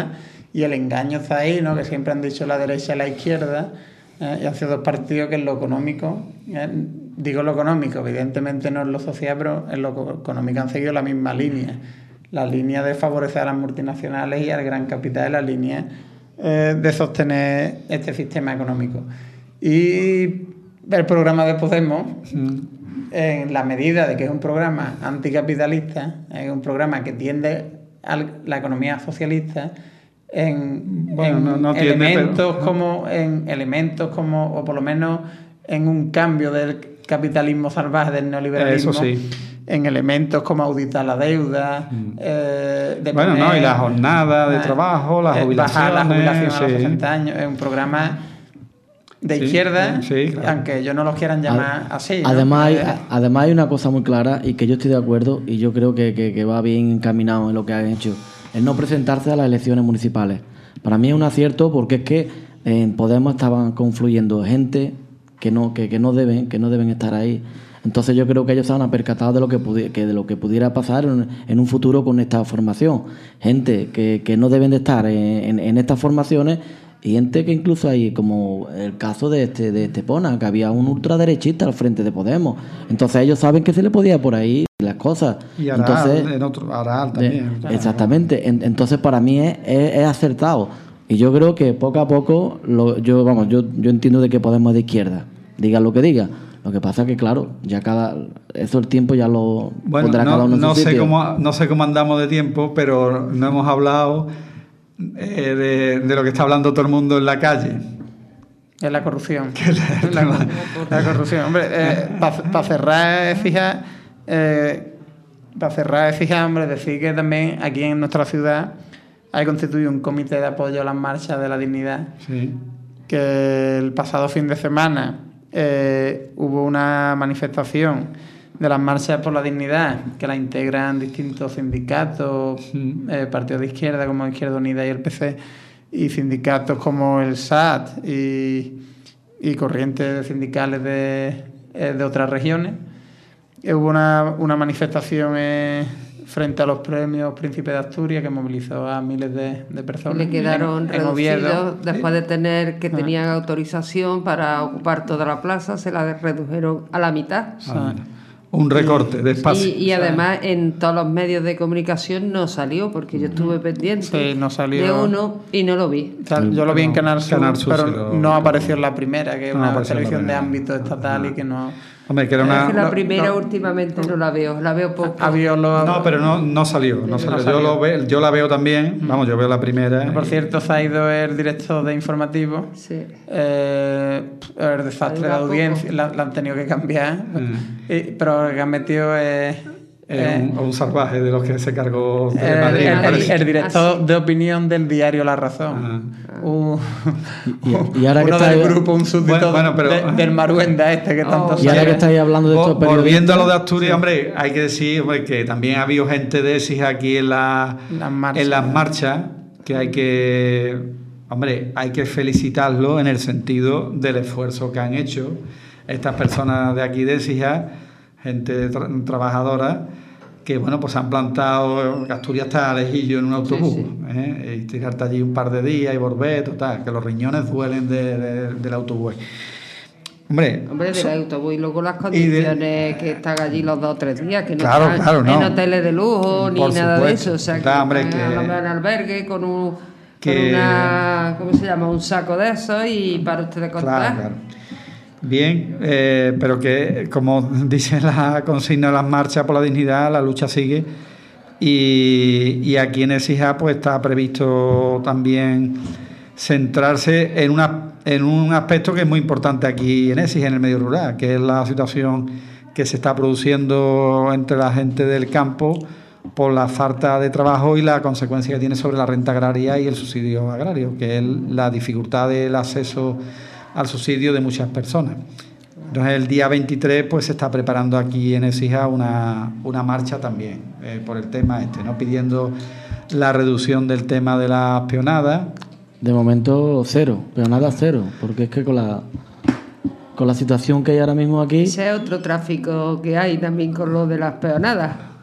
y el engaño está ahí, ¿no? Que siempre han dicho la derecha y la izquierda, eh, y hace dos partidos que en lo económico, eh, digo lo económico, evidentemente no en lo social, pero en lo económico han seguido la misma línea, la línea de favorecer a las multinacionales y al gran capital, la línea eh, de sostener este sistema económico. Y el programa de Podemos, mm. en la medida de que es un programa anticapitalista, es un programa que tiende a la economía socialista, en, bueno, en no, no elementos tiende, pero... como en elementos como o por lo menos en un cambio del capitalismo salvaje, del neoliberalismo. Eso sí. En elementos como auditar la deuda, mm. eh, de bueno, poner, no, y la jornada de eh, trabajo, las jubilaciones, bajar la jubilación sí. a los sesenta años, es un programa de sí, izquierda, sí, claro. aunque ellos no los quieran llamar Ad, así. ¿no? Además, hay, además hay una cosa muy clara y que yo estoy de acuerdo y yo creo que, que, que va bien encaminado en lo que han hecho, el no presentarse a las elecciones municipales. Para mí es un acierto porque es que en Podemos estaban confluyendo gente que no, que, que no deben, que no deben estar ahí. Entonces yo creo que ellos se han percatado de lo que, pudi- que de lo que pudiera pasar en, en un futuro con esta formación. Gente que, que no deben de estar en, en, en estas formaciones y gente que incluso hay, como el caso de este de Estepona, que había un ultraderechista al frente de Podemos. Entonces ellos saben que se le podía por ahí las cosas. Y Aral, entonces, en otro, Aral también. De, exactamente. En, entonces para mí es, es, es acertado. Y yo creo que poco a poco, lo, yo vamos yo yo entiendo de que Podemos es de izquierda. Diga lo que diga. Lo que pasa es que, claro, ya cada eso el tiempo ya lo bueno, pondrá no, cada uno en no su sé sitio. Cómo, no sé cómo andamos de tiempo, pero no hemos hablado eh, de, de lo que está hablando todo el mundo en la calle. Es la corrupción. la, la, la corrupción. Hombre, eh, para pa cerrar, fija, eh, para cerrar, fija, hombre, decir que también aquí en nuestra ciudad hay constituido un comité de apoyo a las marchas de la dignidad. Sí. Que el pasado fin de semana Eh, hubo una manifestación de las marchas por la dignidad que la integran distintos sindicatos, mm. eh, partidos de izquierda como Izquierda Unida y el P C, y sindicatos como el S A T y, y corrientes sindicales de, eh, de otras regiones. Eh, hubo una, una manifestación eh, frente a los premios Príncipe de Asturias que movilizó a miles de, de personas. Le quedaron en, reducidos en después de tener que tenían autorización para ocupar toda la plaza, se la redujeron a la mitad. Ah, un recorte de espacio. Y, y además en todos los medios de comunicación no salió, porque yo estuve pendiente sí, no salió. de uno y no lo vi. O sea, yo lo vi en Canal Sur, Canal Sur pero sí lo, no apareció en la primera, que es no una televisión de ámbito estatal no. y que no... Hombre, que era una... Es que la no, primera no, últimamente no la veo, la veo poco. Había lo... No, pero no, no salió. No salió. No salió. Yo, lo ve, yo la veo también, vamos, yo veo la primera. Por cierto, se ha ido el director de informativo. Sí. Eh, el desastre de audiencia, la, la han tenido que cambiar. Mm. Y, pero el que han metido es... Eh, un, un salvaje de los que se cargó de el, Madrid. El, el, el director ah, sí. de opinión del diario La Razón. Ah. Uh, y, y ahora uno que del está grupo, un súbdito bueno, bueno, pero, de, del Maruenda este que tanto oh, y ahora que estáis hablando de esto, volviendo a lo de Asturias, hombre, hay que decir hombre, que también ha habido gente de ESIS aquí en, la, las marchas, en las marchas que hay que hombre, hay que felicitarlo en el sentido del esfuerzo que han hecho estas personas de aquí de ESIJA, gente tra trabajadora, que bueno, pues se han plantado, Asturias está lejillo en un autobús, sí, sí. ¿eh? Y tirarte allí un par de días y volver, total, que los riñones duelen de, de, del autobús. Hombre, Hombre, del autobús y luego las condiciones de, que están allí los dos o tres días, que no claro, están claro, no. en hoteles de lujo ni Por nada supuesto. de eso, o sea, que claro, hombre, están que, a lo mejor en albergue con un que, con una, ¿cómo se llama? Un saco de eso y para ustedes contar. Claro, claro. Bien, eh, pero que como dice la consigna de las marchas por la dignidad, la lucha sigue y, y aquí en ESIJA pues está previsto también centrarse en, una, en un aspecto que es muy importante aquí en ESIJA, en el medio rural, que es la situación que se está produciendo entre la gente del campo por la falta de trabajo y la consecuencia que tiene sobre la renta agraria y el subsidio agrario, que es la dificultad del acceso al subsidio de muchas personas. Entonces el día veintitrés pues se está preparando aquí en ESIJA una, una marcha también eh, por el tema este, ¿no? Pidiendo la reducción del tema de las peonadas. De momento cero, peonadas cero, porque es que con la con la situación que hay ahora mismo aquí... Ese es otro tráfico que hay también con lo de las peonadas.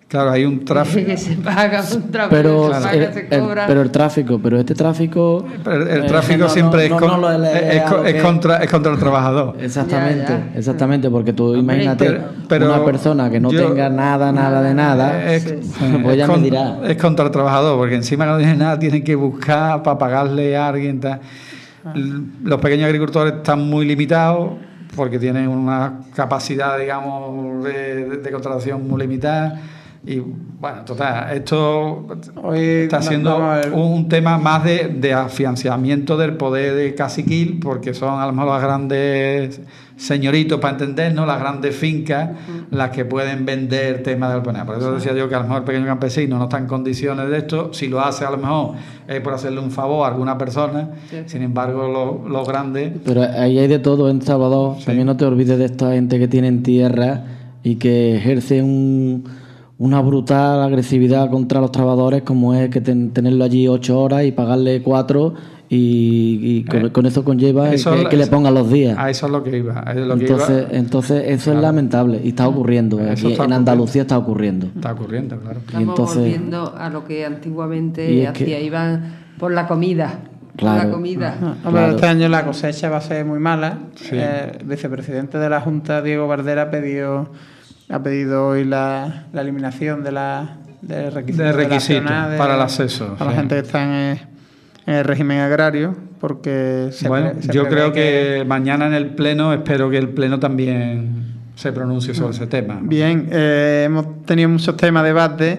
Claro, hay un tráfico. Que se paga un tráfico, Pero, se paga, el, se el- cobra. pero el tráfico, pero este tráfico... Pero el eh, tráfico no, siempre no, es, no, con- no lo he- es, co- lo es que- contra, es contra el trabajador. Exactamente, Ya, ya. exactamente, porque tú Hombre, imagínate pero- pero una persona que no yo- tenga nada, nada de nada, Es, pues es ya con- me dirá. es contra el trabajador, porque encima que no tienen nada, tienen que buscar para pagarle a alguien. Tal. L- Los pequeños agricultores están muy limitados porque tienen una capacidad, digamos, de, de- de contratación muy limitada. Y bueno, total, esto Hoy está va- siendo vamos a ver. un, un tema más de, de afianzamiento del poder de caciquil, porque son a lo mejor los grandes señoritos, para entendernos, las grandes fincas, las que pueden vender temas del poner. Por eso decía yo que a lo mejor el pequeño campesino no está en condiciones de esto, si lo hace a lo mejor es por hacerle un favor a alguna persona, Sí. sin embargo los, los grandes... Pero ahí hay de todo en Salvador. También no te olvides de esta gente que tiene tierra y que ejerce un, una brutal agresividad contra los trabajadores, como es que ten- tenerlo allí ocho horas y pagarle cuatro, y, y con, Eh, con eso conlleva eso que, es- que le pongan los días. A eso es lo que iba. Es lo que Entonces, iba. entonces eso es Claro. lamentable y está ocurriendo. Eso Aquí está en ocurriendo. Andalucía está ocurriendo. Está ocurriendo, claro. Y Estamos entonces- volviendo a lo que antiguamente Y es que- hacía, iban por la comida. Claro. Por la comida. Hombre, Claro. este año la cosecha va a ser muy mala. Sí. Eh, el vicepresidente de la Junta, Diego Bardera, ha pedido, ha pedido hoy la, la eliminación de la de requisito, De requisito la zona de- para el acceso, para sí. la gente que está en el, en el régimen agrario, porque se Bueno, pre- se yo prevé creo que, mañana en el Pleno, espero que el Pleno también se pronuncie sobre ese tema. Bien, eh, hemos tenido muchos temas de debate.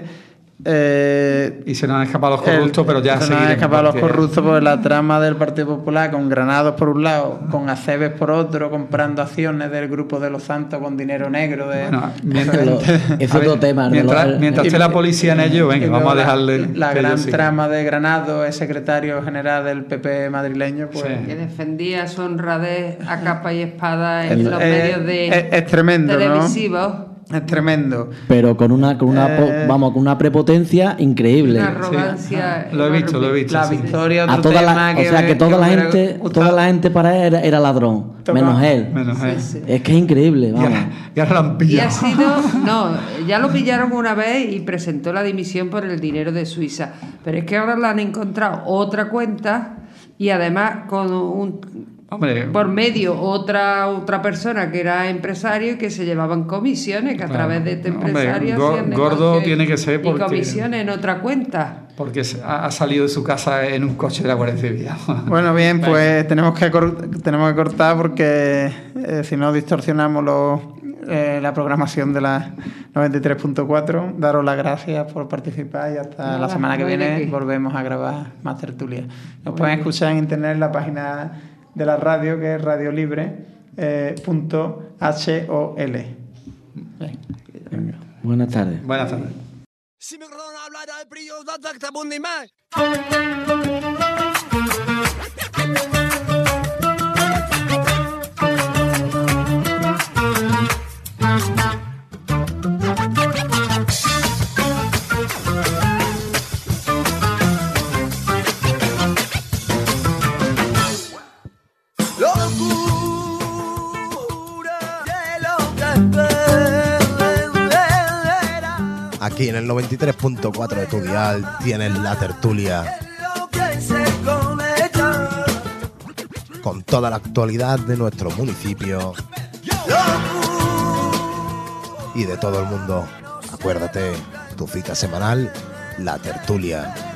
Eh, Y se nos han escapado los corruptos, el- pero ya se nos han seguiremos, escapado los porque- corruptos por la trama del Partido Popular, con Granados por un lado, con Aceves por otro, comprando acciones del Grupo de los Santos con dinero negro. De, Bueno, mientras, Lo- es a ver, otro tema. ¿no? Mientras, Lo- mientras Y- esté la policía en ello, venga, y vamos a luego la- dejarle. La, que gran ellos sigan. trama de Granados, es secretario general del P P madrileño, pues. Sí. Que defendía su honradez a capa y espada en Es- los es- medios de es- es tremendo, ¿no? televisivos. Es tremendo. Pero con una, con una, po- Eh, vamos, con una prepotencia increíble. Una arrogancia. Lo he visto, lo he enorme. visto. La sí. victoria, otro A toda tema la, o que sea me- que toda que la me hubiera gente, gustado. toda la gente para él era, era ladrón, Toca- menos él. Menos él. Sí, sí. Es que es increíble, Y vamos. ahora, y ahora lo han Y pillado. ha sido, no, ya lo pillaron una vez y presentó la dimisión por el dinero de Suiza. Pero es que ahora le han encontrado otra cuenta y además con un Hombre, por medio otra otra persona que era empresario y que se llevaban comisiones, que a Claro. través de este Hombre, empresario go- hacían gordo negocios tiene que ser porque- y comisiones en otra cuenta. porque se- ha ha salido de su casa en un coche de la Guardia Civil. Bueno, bien, pues tenemos que, cor- tenemos que cortar porque eh, si no distorsionamos los, eh, la programación de la noventa y tres punto cuatro. Daros las gracias por participar y hasta Nada, la semana que no hay de viene qué. volvemos a grabar más tertulia. Nos pueden escuchar en internet en la página de la radio, que es radiolibre punto hol. Buenas tardes. Buenas tardes. سيميغرون على البريو ضدك تبوني معي Locura de lo que espera. Aquí en el noventa y tres punto cuatro de tu dial tienes la tertulia Lo que se conecta. con toda la actualidad de nuestro municipio y de todo el mundo. Acuérdate, tu cita semanal, la tertulia.